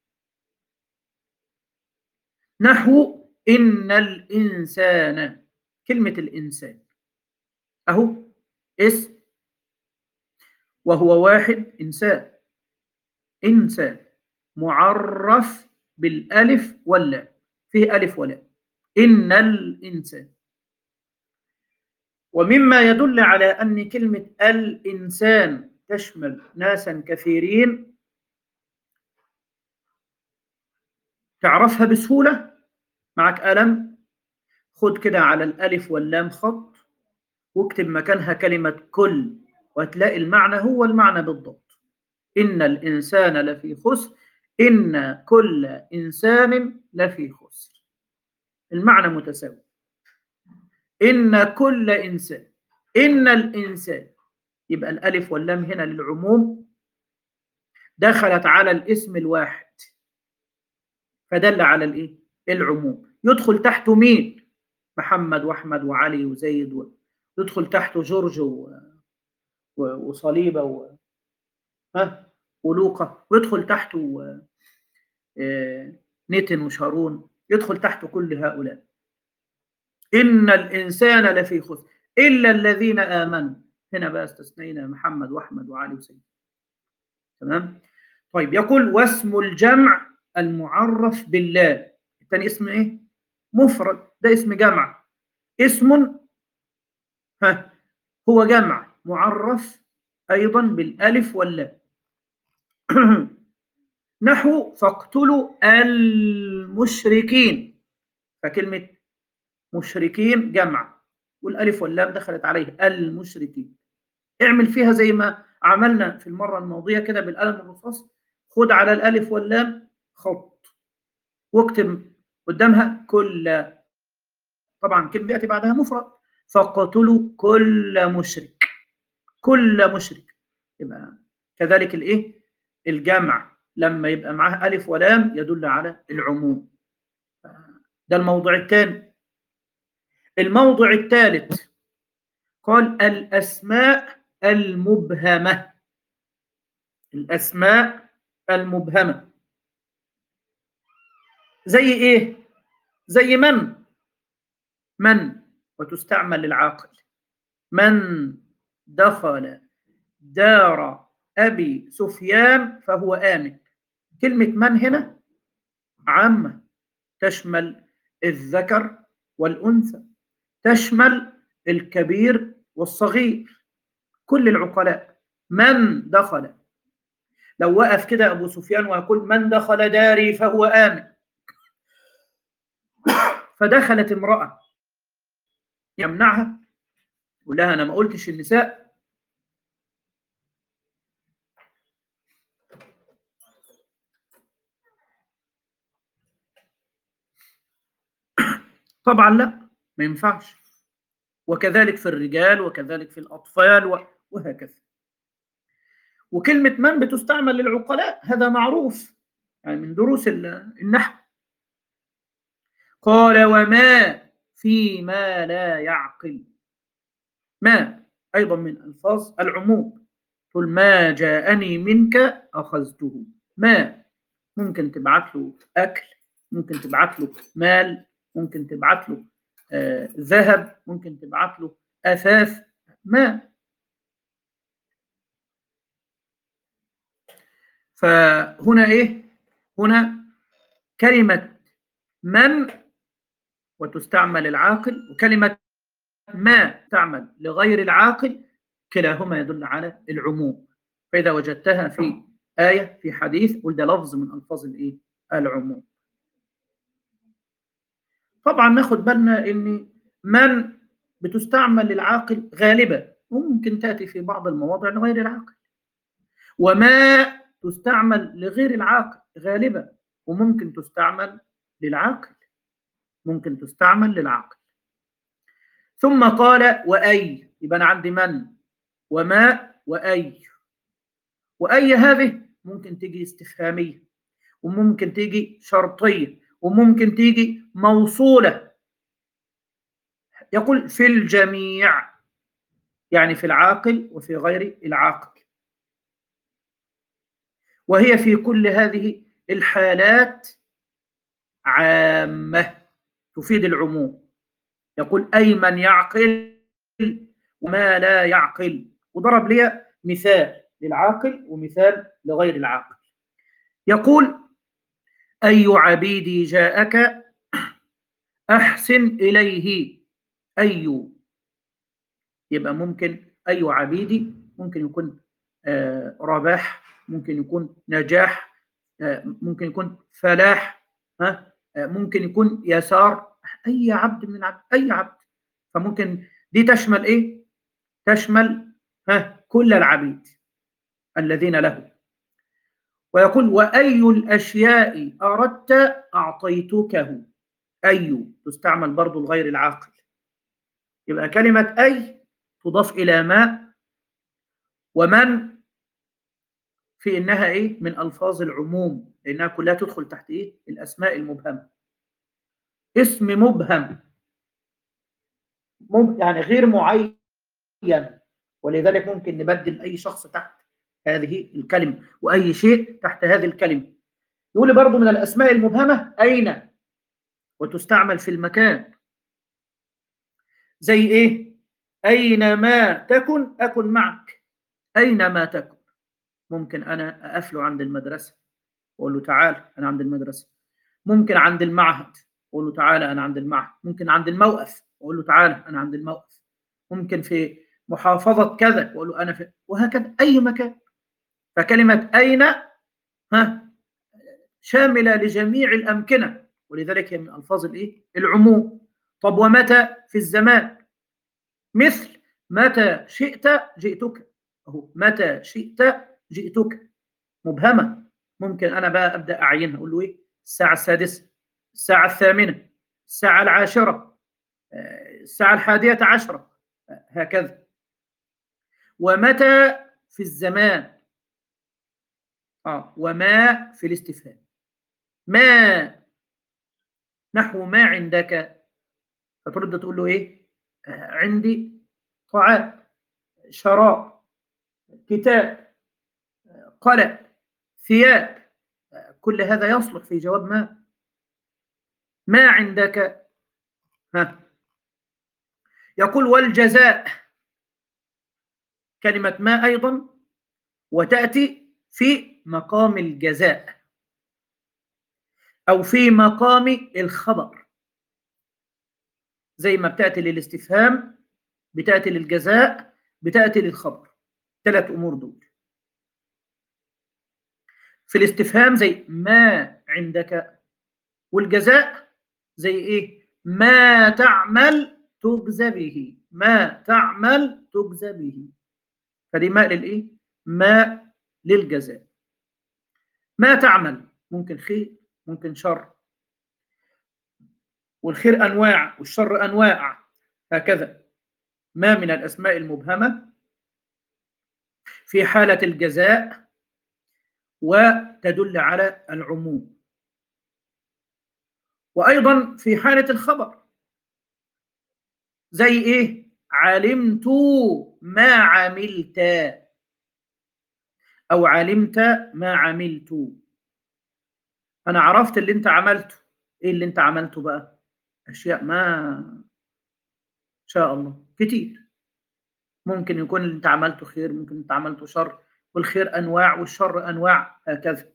نحو إن الإنسان. كلمة الإنسان أهو اسم، وهو واحد إنسان، إنسان معرف بالألف واللام، فيه ألف ولام، إن الإنسان. ومما يدل على أن كلمة الإنسان تشمل ناسا كثيرين تعرفها بسهولة. معك قلم، خد كده على الألف واللام خط واكتب مكانها كلمة كل، وهتلاقي المعنى هو المعنى بالضبط. إن الإنسان لفي خسر، إن كل إنسان لفي خسر، المعنى متساوي. إن كل إنسان، إن الإنسان، يبقى الألف واللام هنا للعموم، دخلت على الاسم الواحد فدل على الإيه؟ العموم. يدخل تحته مين؟ محمد وأحمد وعلي وزيد و... يدخل تحته جورج و... و... وصليبة و... ها ولوقا، ويدخل تحته و... آه... نيتن وشارون، يدخل تحته كل هؤلاء. إن الإنسان لفي خسر إلا الذين آمنوا. هنا بقى استثنينا محمد وأحمد وعلي وسيد. تمام؟ طيب يقول واسم الجمع المعرف بالله. الثاني اسم إيه؟ مفرد، ده اسم جمع. اسم ها هو جمع معرف أيضا بالألف واللام. نحو فاقتلوا المشركين، فكلمة مشركين جمع والألف واللام دخلت عليه المشركين. اعمل فيها زي ما عملنا في المرة الماضية كده بالقلم الرصاص، خد على الألف واللام خط واكتب قدامها كل، طبعا كلمة يأتي بعدها مفرد، فاقتلوا كل مشرك، كل مشرك. يبقى كذلك الايه؟ الجمع لما يبقى معاه ألف ولام يدل على العموم. ده الموضوع الثاني. الموضوع الثالث قال الأسماء المبهمة. الأسماء المبهمة زي إيه؟ زي من، من وتستعمل للعاقل. من دخل دار أبي سفيان فهو آمن. كلمة من هنا عامة، تشمل الذكر والأنثى، تشمل الكبير والصغير، كل العقلاء. من دخل، لو وقف كده أبو سفيان ويقول من دخل داري فهو آمن، فدخلت امرأة يمنعها، يقول لها أنا ما قلتش النساء. طبعا لا، ما ينفعش. وكذلك في الرجال وكذلك في الأطفال وهكذا. وكلمة من بتستعمل للعقلاء، هذا معروف يعني من دروس النحو. قال وما فيما لا يعقل. ما أيضا من ألفاظ العموم. قل ما جاءني منك أخذته. ما ممكن تبعت له أكل، ممكن تبعت له مال، ممكن تبعت له آه ذهب، ممكن تبعت له أثاث. ما فهنا إيه؟ هنا كلمة من وتستعمل العاقل، وكلمة ما تعمل لغير العاقل، كلاهما يدل على العموم. فإذا وجدتها في آية في حديث قل ده لفظ من ألفاظ الإيه؟ العموم. طبعا ناخد بالنا إن من بتستعمل للعاقل غالبا، وممكن تأتي في بعض المواضع لغير العاقل. وما تستعمل لغير العاقل غالبا، وممكن تستعمل للعاقل، ممكن تستعمل للعاقل. ثم قال وأي، يبقى أنا عندي من وما وأي. وأي هذه ممكن تيجي استفهامية، وممكن تيجي شرطية، وممكن تيجي موصولة. يقول في الجميع، يعني في العاقل وفي غير العاقل. وهي في كل هذه الحالات عامة تفيد العموم. يقول أي من يعقل وما لا يعقل، وضرب لي مثال للعاقل ومثال لغير العاقل. يقول أي عبيدي جاءك أحسن إليه. أي، يبقى ممكن أي عبيدي ممكن يكون آه رباح، ممكن يكون نجاح، آه ممكن يكون فلاح، ها آه ممكن يكون يسار. أي عبد من عبد، أي عبد. فممكن دي تشمل إيه؟ تشمل ها كل العبيد الذين له. ويقول وأي الأشياء أردت أعطيتكه. أي تستعمل برضو لغير العاقل. يبقى كلمة أي تضاف إلى ما ومن في إنها إيه؟ من ألفاظ العموم، لأنها كلها تدخل تحت إيه؟ الأسماء المبهمة. اسم مبهم مب... يعني غير معين، ولذلك ممكن نبدل أي شخص تحت هذه الكلمة، وأي شيء تحت هذه الكلمة. يقول برضو من الأسماء المبهمة أين، وتستعمل في المكان. زي إيه؟ أينما تكن أكن معك. أينما تكن. ممكن أنا أقفله عند المدرسة وأقول له تعال أنا عند المدرسة. ممكن عند المعهد أقول له تعال أنا عند المعهد. ممكن عند الموقف أقول له تعال أنا عند الموقف. ممكن في محافظة كذا أقول له أنا في، وهكذا أي مكان. فكلمة أين ها شاملة لجميع الأمكنة، ولذلك هي من ألفاظ الإيه؟ العموم. طب ومتى في الزمان، مثل متى شئت جئتك. أهو متى شئت جئتك مبهمة. ممكن أنا بقى أبدأ أعينها أقول له إيه؟ الساعة السادسة، الساعة الثامنة، الساعة العاشرة، الساعة الحادية عشرة، هكذا. ومتى في الزمان، آه وما في الاستفهام. ما نحو ما عندك، فترد تقول له إيه؟ آه عندي طعام، شراب، كتاب، قلم، ثياب. كل هذا يصلح في جواب ما. ما عندك. ها يقول والجزاء، كلمة ما أيضا وتأتي في مقام الجزاء أو في مقام الخبر، زي ما بتأتي للاستفهام، بتأتي للجزاء، بتأتي للخبر. ثلاث أمور دول في الاستفهام زي ما عندك، والجزاء زي إيه؟ ما تعمل تجزى به، ما تعمل تجزى به. فدي ماء للإيه؟ ماء للجزاء. ما تعمل ممكن خير ممكن شر، والخير أنواع والشر أنواع، هكذا. ما من الأسماء المبهمة في حالة الجزاء وتدل على العموم، وأيضا في حالة الخبر، زي إيه؟ علمت ما عملت، أو علمت ما عملت. أنا عرفت اللي أنت عملته. إيه اللي أنت عملته بقى؟ أشياء ما شاء الله كتير. ممكن يكون اللي أنت عملته خير، ممكن أنت عملته شر، والخير أنواع والشر أنواع، هكذا.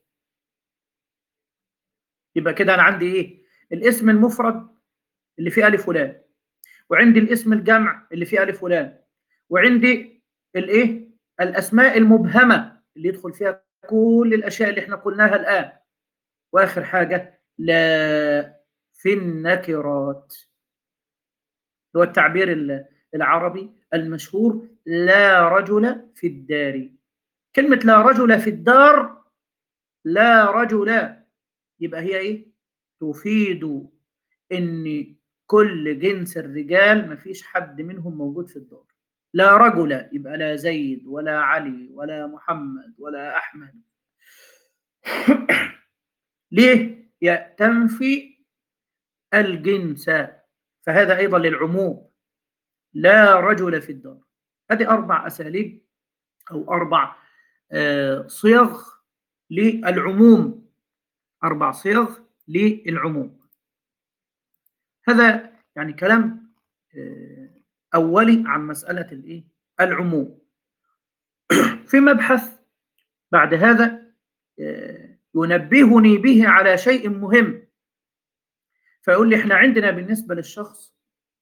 يبقى كده أنا عندي إيه؟ الاسم المفرد اللي فيه ألف ولام، وعندي الاسم الجمع اللي فيه ألف ولام، وعندي الإيه؟ الأسماء المبهمة اللي يدخل فيها كل الأشياء اللي إحنا قلناها الآن. وآخر حاجة لا في النكرات، هو التعبير العربي المشهور لا رجل في الدار. كلمة لا رجل في الدار، لا رجل، يبقى هي إيه؟ تفيد إن كل جنس الرجال مفيش حد منهم موجود في الدار. لا رجل يبقى لا زيد ولا علي ولا محمد ولا أحمد. ليه؟ تنفي الجنس، فهذا أيضا للعموم. لا رجل في الدار. هذه أربع أساليب أو أربع آه صيغ للعموم، أربع صيغ للعموم. هذا يعني كلام آه أولي عن مسألة الإيه؟ العموم. في مبحث بعد هذا آه ينبهني به على شيء مهم، فيقول لي احنا عندنا بالنسبة للشخص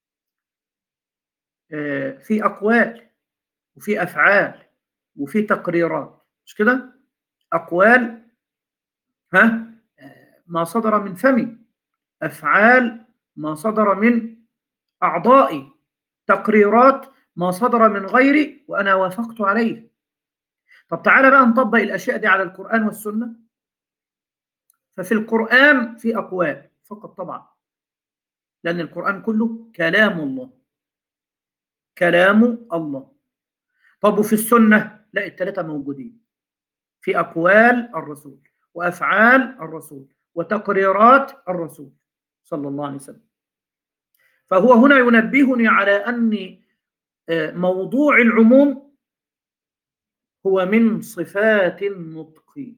آه في أقوال وفي أفعال وفي تقريرات، مش كده؟ أقوال ها ما صدر من فمي، أفعال ما صدر من أعضائي، تقريرات ما صدر من غيري وأنا وافقت عليه. طب تعالى بقى نطبق الأشياء دي على القرآن والسنة. ففي القرآن في أقوال فقط طبعا، لأن القرآن كله كلام الله، كلام الله. طب وفي السنة لا، الثلاثة موجودين، في أقوال الرسول وأفعال الرسول وتقريرات الرسول صلى الله عليه وسلم. فهو هنا ينبهني على أن موضوع العموم هو من صفات النطق،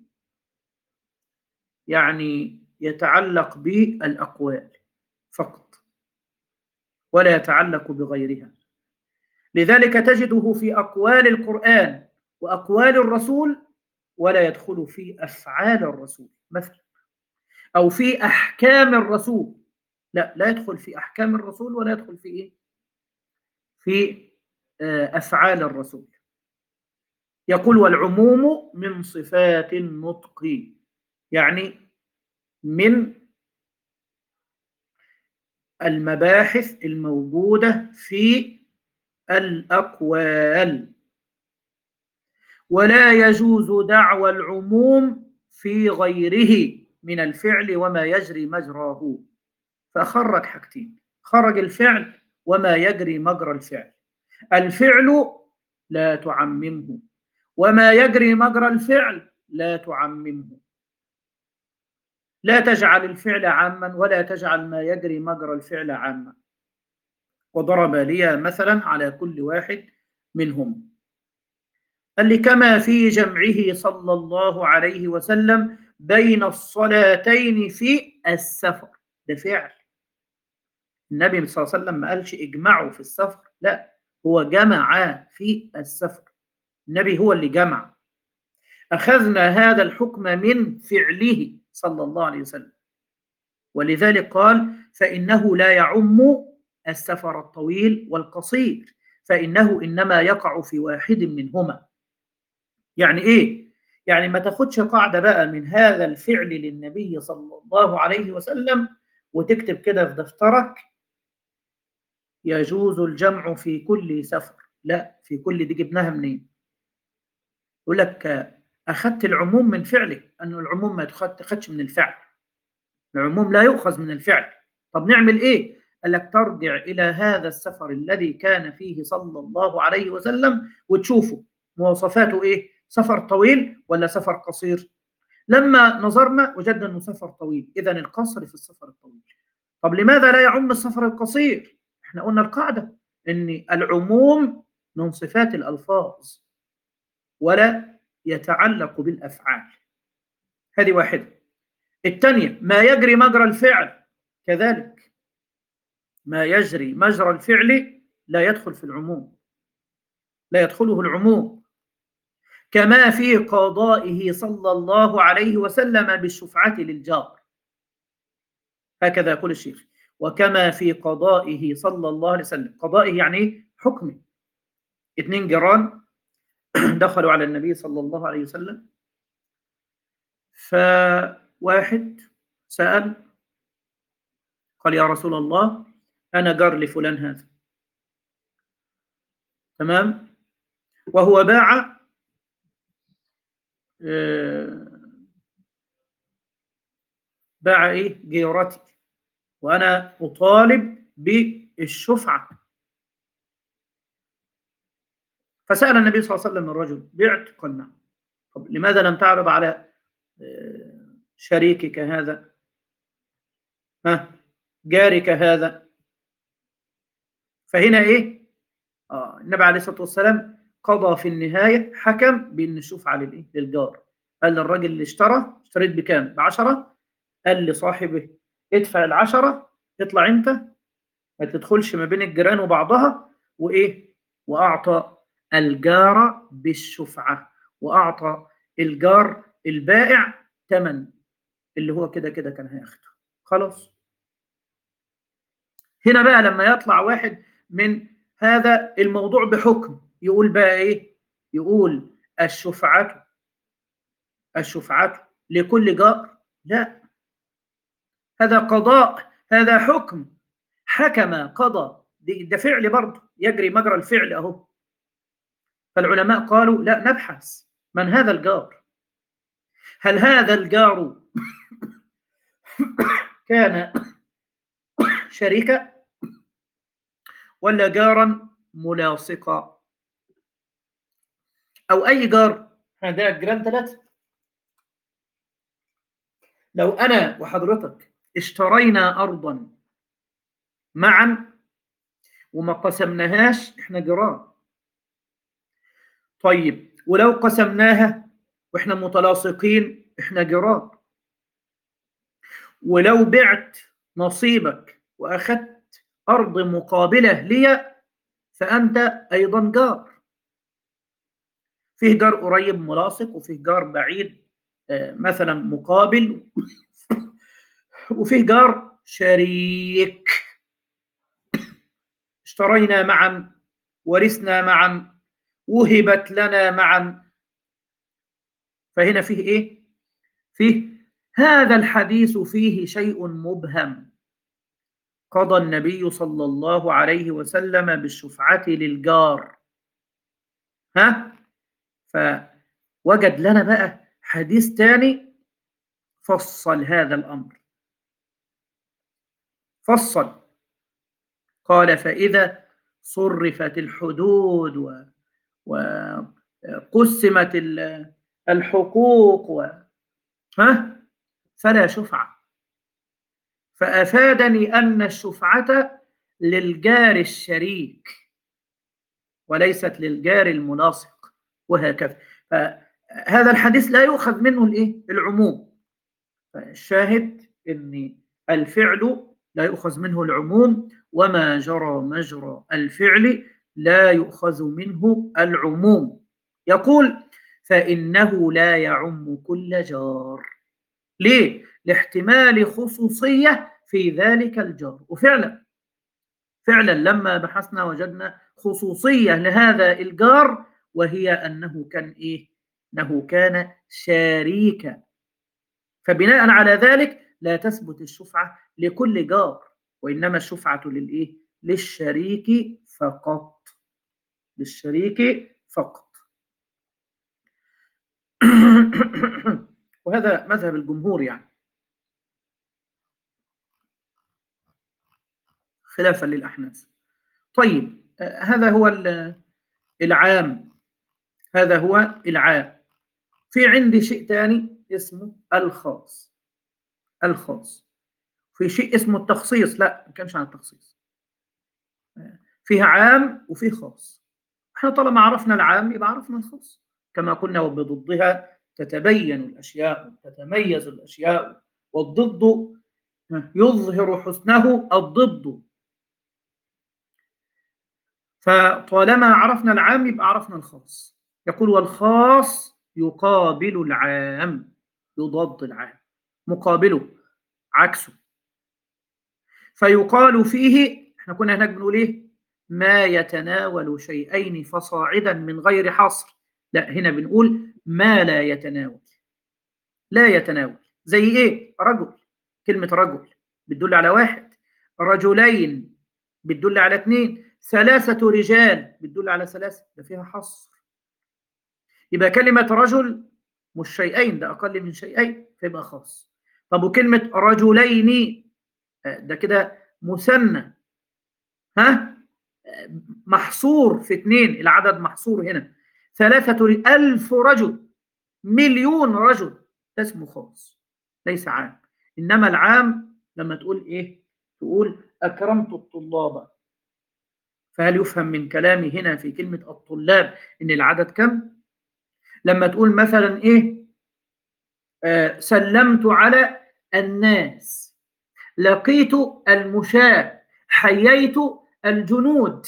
يعني يتعلق بالأقوال فقط ولا يتعلق بغيرها. لذلك تجده في أقوال القرآن وأقوال الرسول ولا يدخل في أفعال الرسول مثلا، أو في أحكام الرسول، لا لا يدخل في أحكام الرسول ولا يدخل في إيه؟ في أفعال الرسول. يقول والعموم من صفات النطق، يعني من المباحث الموجودة في الأقوال، ولا يجوز دعوى العموم في غيره من الفعل وما يجري مجراه. فخرج حاجتين، خرج الفعل وما يجري مجرى الفعل. الفعل لا تعممه، وما يجري مجرى الفعل لا تعممه. لا تجعل الفعل عاما ولا تجعل ما يجري مجرى الفعل عاما. وضرب لي مثلا على كل واحد منهم، قال لي كما في جمعه صلى الله عليه وسلم بين الصلاتين في السفر. ده فعل. النبي صلى الله عليه وسلم ما قالش اجمعوا في السفر، لا، هو جمع في السفر، النبي هو اللي جمع. أخذنا هذا الحكم من فعله صلى الله عليه وسلم، ولذلك قال فإنه لا يعم السفر الطويل والقصير، فإنه إنما يقع في واحد منهما. يعني إيه؟ يعني ما تاخدش قاعدة بقى من هذا الفعل للنبي صلى الله عليه وسلم وتكتب كده في دفترك يجوز الجمع في كل سفر. لا، في كل دي جبناها منين؟ يقول لك أخذت العموم من فعله، أنه العموم ما تأخذش من الفعل، العموم لا يؤخذ من الفعل. طب نعمل إيه؟ قال لك ترجع إلى هذا السفر الذي كان فيه صلى الله عليه وسلم وتشوفوا مواصفاته إيه؟ سفر طويل ولا سفر قصير؟ لما نظرنا وجدنا أنه سفر طويل، إذن القصر في السفر الطويل. طب لماذا لا يعم السفر القصير؟ احنا قلنا القاعدة أن العموم من صفات الألفاظ ولا يتعلق بالأفعال. هذه واحدة. الثانية ما يجري مجرى الفعل، كذلك ما يجري مجرى الفعل لا يدخل في العموم، لا يدخله العموم، كما في قضائه صلى الله عليه وسلم بالشفعة للجار. هكذا يقول الشيخ، وكما في قضائه صلى الله عليه وسلم. قضائه يعني حكمه. اثنين جيران دخلوا على النبي صلى الله عليه وسلم، فواحد سأل قال يا رسول الله أنا جار لفلان هذا، تمام، وهو باع باع إيه جيرتي وأنا أطالب بالشفعة. فسأل النبي صلى الله عليه وسلم الرجل بعت؟ قال نعم. طب لماذا لم تعرض على شريكك هذا، ها جارك هذا؟ فهنا إيه؟ آه النبي عليه الصلاة والسلام قضى في النهاية، حكم بأن الشفعة للإيه؟ للجار. قال للراجل اللي اشترى اشتريت بكام؟ بعشرة. قال لصاحبه ادفع العشرة، اطلع أنت ما تدخلش ما بين الجيران وبعضها، وإيه؟ وأعطى الجار بالشفعة، وأعطى الجار البائع ثمن اللي هو كده كده كان هياخده. خلاص. هنا بقى لما يطلع واحد من هذا الموضوع بحكم يقول بقى إيه؟ يقول الشفعة الشفعة لكل جار؟ لا، هذا قضاء، هذا حكم، حكم قضى، ده فعل برضه يجري مجرى الفعل أهو. فالعلماء قالوا لا، نبحث من هذا الجار. هل هذا الجار كان شريكا ولا جارا ملاصقا أو أي جار؟ هذا الجيران ثلاثة. لو أنا وحضرتك اشترينا أرضا معا وما قسمناهاش، احنا جيران. طيب ولو قسمناها واحنا متلاصقين، احنا جيران. ولو بعت نصيبك واخذت ارض مقابله لي، فانت ايضا جار. فيه جار قريب ملاصق، وفيه جار بعيد مثلا مقابل، وفيه جار شريك. اشترينا معا، ورثنا معا، وهبت لنا معا. فهنا فيه ايه؟ فيه هذا الحديث فيه شيء مبهم. قضى النبي صلى الله عليه وسلم بالشفعة للجار، ها؟ فوجد لنا بقى حديث تاني فصل هذا الأمر، فصل قال فإذا صرفت الحدود و... وقسمت الحقوق و... ها؟ فلا شفعة. فأفادني أن الشفعة للجار الشريك وليست للجار الملاصق، وهكذا. فهذا الحديث لا يؤخذ منه الايه؟ العموم. فالشاهد ان الفعل لا يؤخذ منه العموم، وما جرى مجرى الفعل لا يؤخذ منه العموم. يقول فإنه لا يعم كل جار. ليه؟ لاحتمال خصوصية في ذلك الجار. وفعلا فعلا لما بحثنا وجدنا خصوصية لهذا الجار، وهي أنه كان إيه؟ أنه كان شريكا. فبناء على ذلك لا تثبت الشفعة لكل جار، وإنما الشفعة للإيه؟ للشريك فقط، للشريك فقط. وهذا مذهب الجمهور يعني، خلافا للأحناف. طيب آه، هذا هو العام، هذا هو العام. في عندي شيء ثاني اسمه الخاص، الخاص. في شيء اسمه التخصيص، لا ما كانش عن التخصيص، فيها عام وفيه خاص. احنا طالما عرفنا العام يبقى عرفنا الخاص، كما قلنا وبضدها تتبين الأشياء تتميز الأشياء، والضد يظهر حسنه الضد. فطالما عرفنا العام يبقى عرفنا الخاص. يقول والخاص يقابل العام، يضاد العام، مقابله، عكسه. فيقال فيه، احنا كنا هناك بنقول ايه؟ ما يتناول شيئين فصاعدا من غير حصر. لا، هنا بنقول ما لا يتناول، لا يتناول. زي ايه؟ رجل، كلمة رجل بتدل على واحد، رجلين بتدل على اثنين، ثلاثة رجال بتدل على ثلاثة، ده فيها حصر. يبقى كلمة رجل مش شيئين، ده أقل من شيئين فيبقى خاص. طب وكلمة رجلين ده كده مثنى، ها، محصور في اثنين، العدد محصور هنا. ثلاثة ألف رجل، مليون رجل، ده اسمه خاص ليس عام. إنما العام لما تقول إيه؟ تقول أكرمت الطلاب. فهل يفهم من كلامي هنا في كلمة الطلاب إن العدد كم؟ لما تقول مثلا إيه؟ آه سلمت على الناس، لقيت المشاة، حييت الجنود،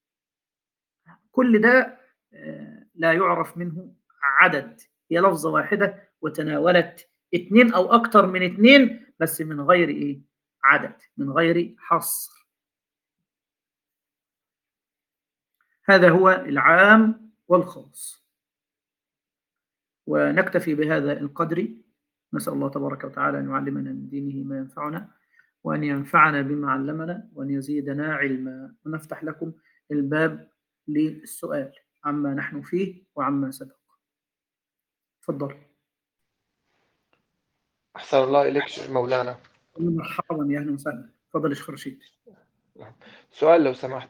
كل ده آه لا يعرف منه عدد، هي لفظة واحدة وتناولت اثنين أو أكثر من اثنين، بس من غير إيه؟ عدد، من غير حصر. هذا هو العام والخاص. ونكتفي بهذا القدر. نسأل الله تبارك وتعالى أن يعلمنا من دينه ما ينفعنا، وأن ينفعنا بما علمنا، وأن يزيدنا علما، ونفتح لكم الباب للسؤال عما نحن فيه وعما سبق. تفضل. أحسن الله إليك مولانا. مرحبا، يا أهلا وسهلا. تفضل يا شيخ رشيد. سؤال لو سمحت.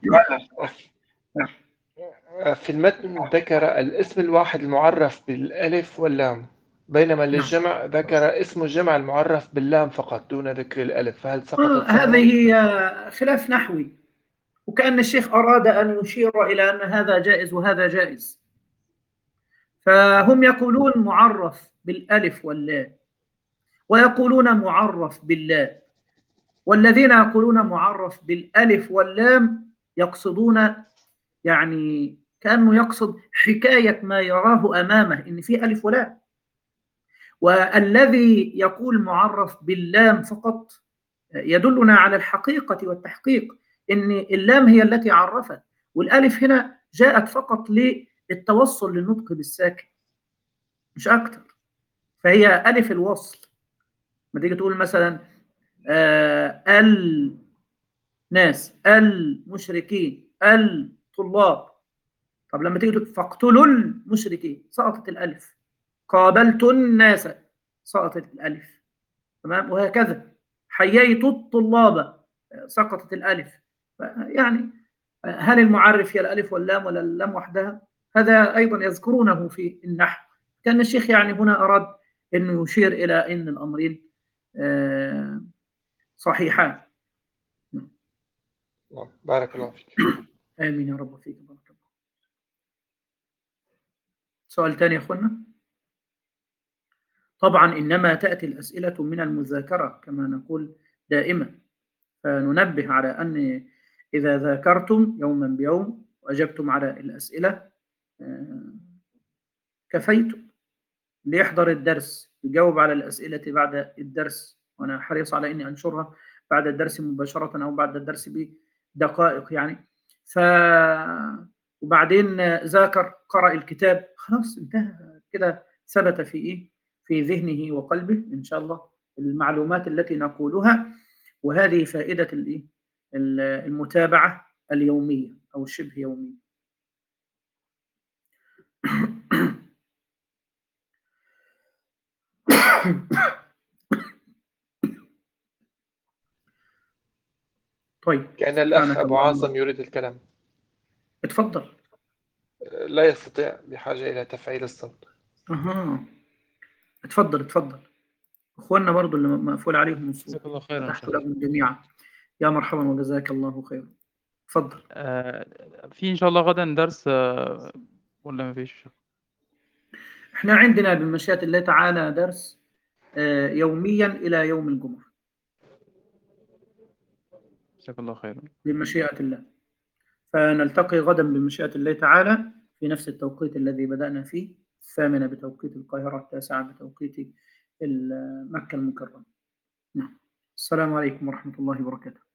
في المتن ذكر الاسم الواحد المعرف بالألف واللام، بينما للجمع ذكر اسم الجمع المعرف باللام فقط دون ذكر الألف، فهل سقطت آه هذه خلاف نحوي، وكأن الشيخ أراد أن يشير إلى أن هذا جائز وهذا جائز. فهم يقولون معرف بالألف واللام، ويقولون معرف باللام. والذين يقولون معرف بالألف واللام يقصدون يعني كأنه يقصد حكاية ما يراه أمامه إن في ألف ولام. والذي يقول معرف باللام فقط يدلنا على الحقيقة والتحقيق، إن اللام هي التي عرفت، والألف هنا جاءت فقط للتوصل للنطق بالساكن مش أكتر. فهي ألف الوصل. ما تيجي تقول مثلا آه الناس، المشركين، الطلاب. طب لما تيجي تقول فاقتلوا المشركين سقطت الألف، قابلت الناس سقطت الألف، تمام، وهكذا حييت الطلاب سقطت الألف. يعني هل المعرف هي الألف واللام ولا اللام وحدها؟ هذا أيضا يذكرونه في النحو. كان الشيخ يعني هنا أراد أنه يشير إلى أن الأمرين صحيحان. بارك الله فيك. آمين يا رب فيك. بارك الله. سؤال ثاني يا أخوانا. طبعا إنما تأتي الأسئلة من المذاكرة كما نقول دائما، فننبه على أن إذا ذاكرتم يوما بيوم وأجبتم على الأسئلة كفيتم. اللي يحضر الدرس يجاوب على الأسئلة بعد الدرس، وأنا حريص على أني أنشرها بعد الدرس مباشرة أو بعد الدرس بدقائق يعني. ف وبعدين ذاكر قرأ الكتاب، خلاص انتهى كده، ثبت في إيه؟ في ذهنه وقلبه إن شاء الله المعلومات التي نقولها. وهذه فائدة الإيه؟ المتابعة اليومية أو الشبه يومية. طيب، كان الأخ سبحانك أبو اللهم. عاصم يريد الكلام. اتفضل. لا يستطيع، بحاجة إلى تفعيل الصوت. أها، اتفضل اتفضل. إخواننا برضو اللي مقفول عليهم الصوت، جزاك الله خيرا فتحت شيخ. لهم جميعا. يا مرحبا وجزاك الله خيرا. اتفضل. آه في إن شاء الله غدا درس آه ولا ما فيش؟ احنا عندنا بمشيئة الله تعالى درس آه، يوميا إلى يوم الجمعة جزاك الله خيرا. بمشيئة الله. فنلتقي غدا بمشيئة الله تعالى في نفس التوقيت الذي بدأنا فيه، الثامنة بتوقيت القاهرة، التاسعة بتوقيت مكة المكرمة. نعم. السلام عليكم ورحمة الله وبركاته.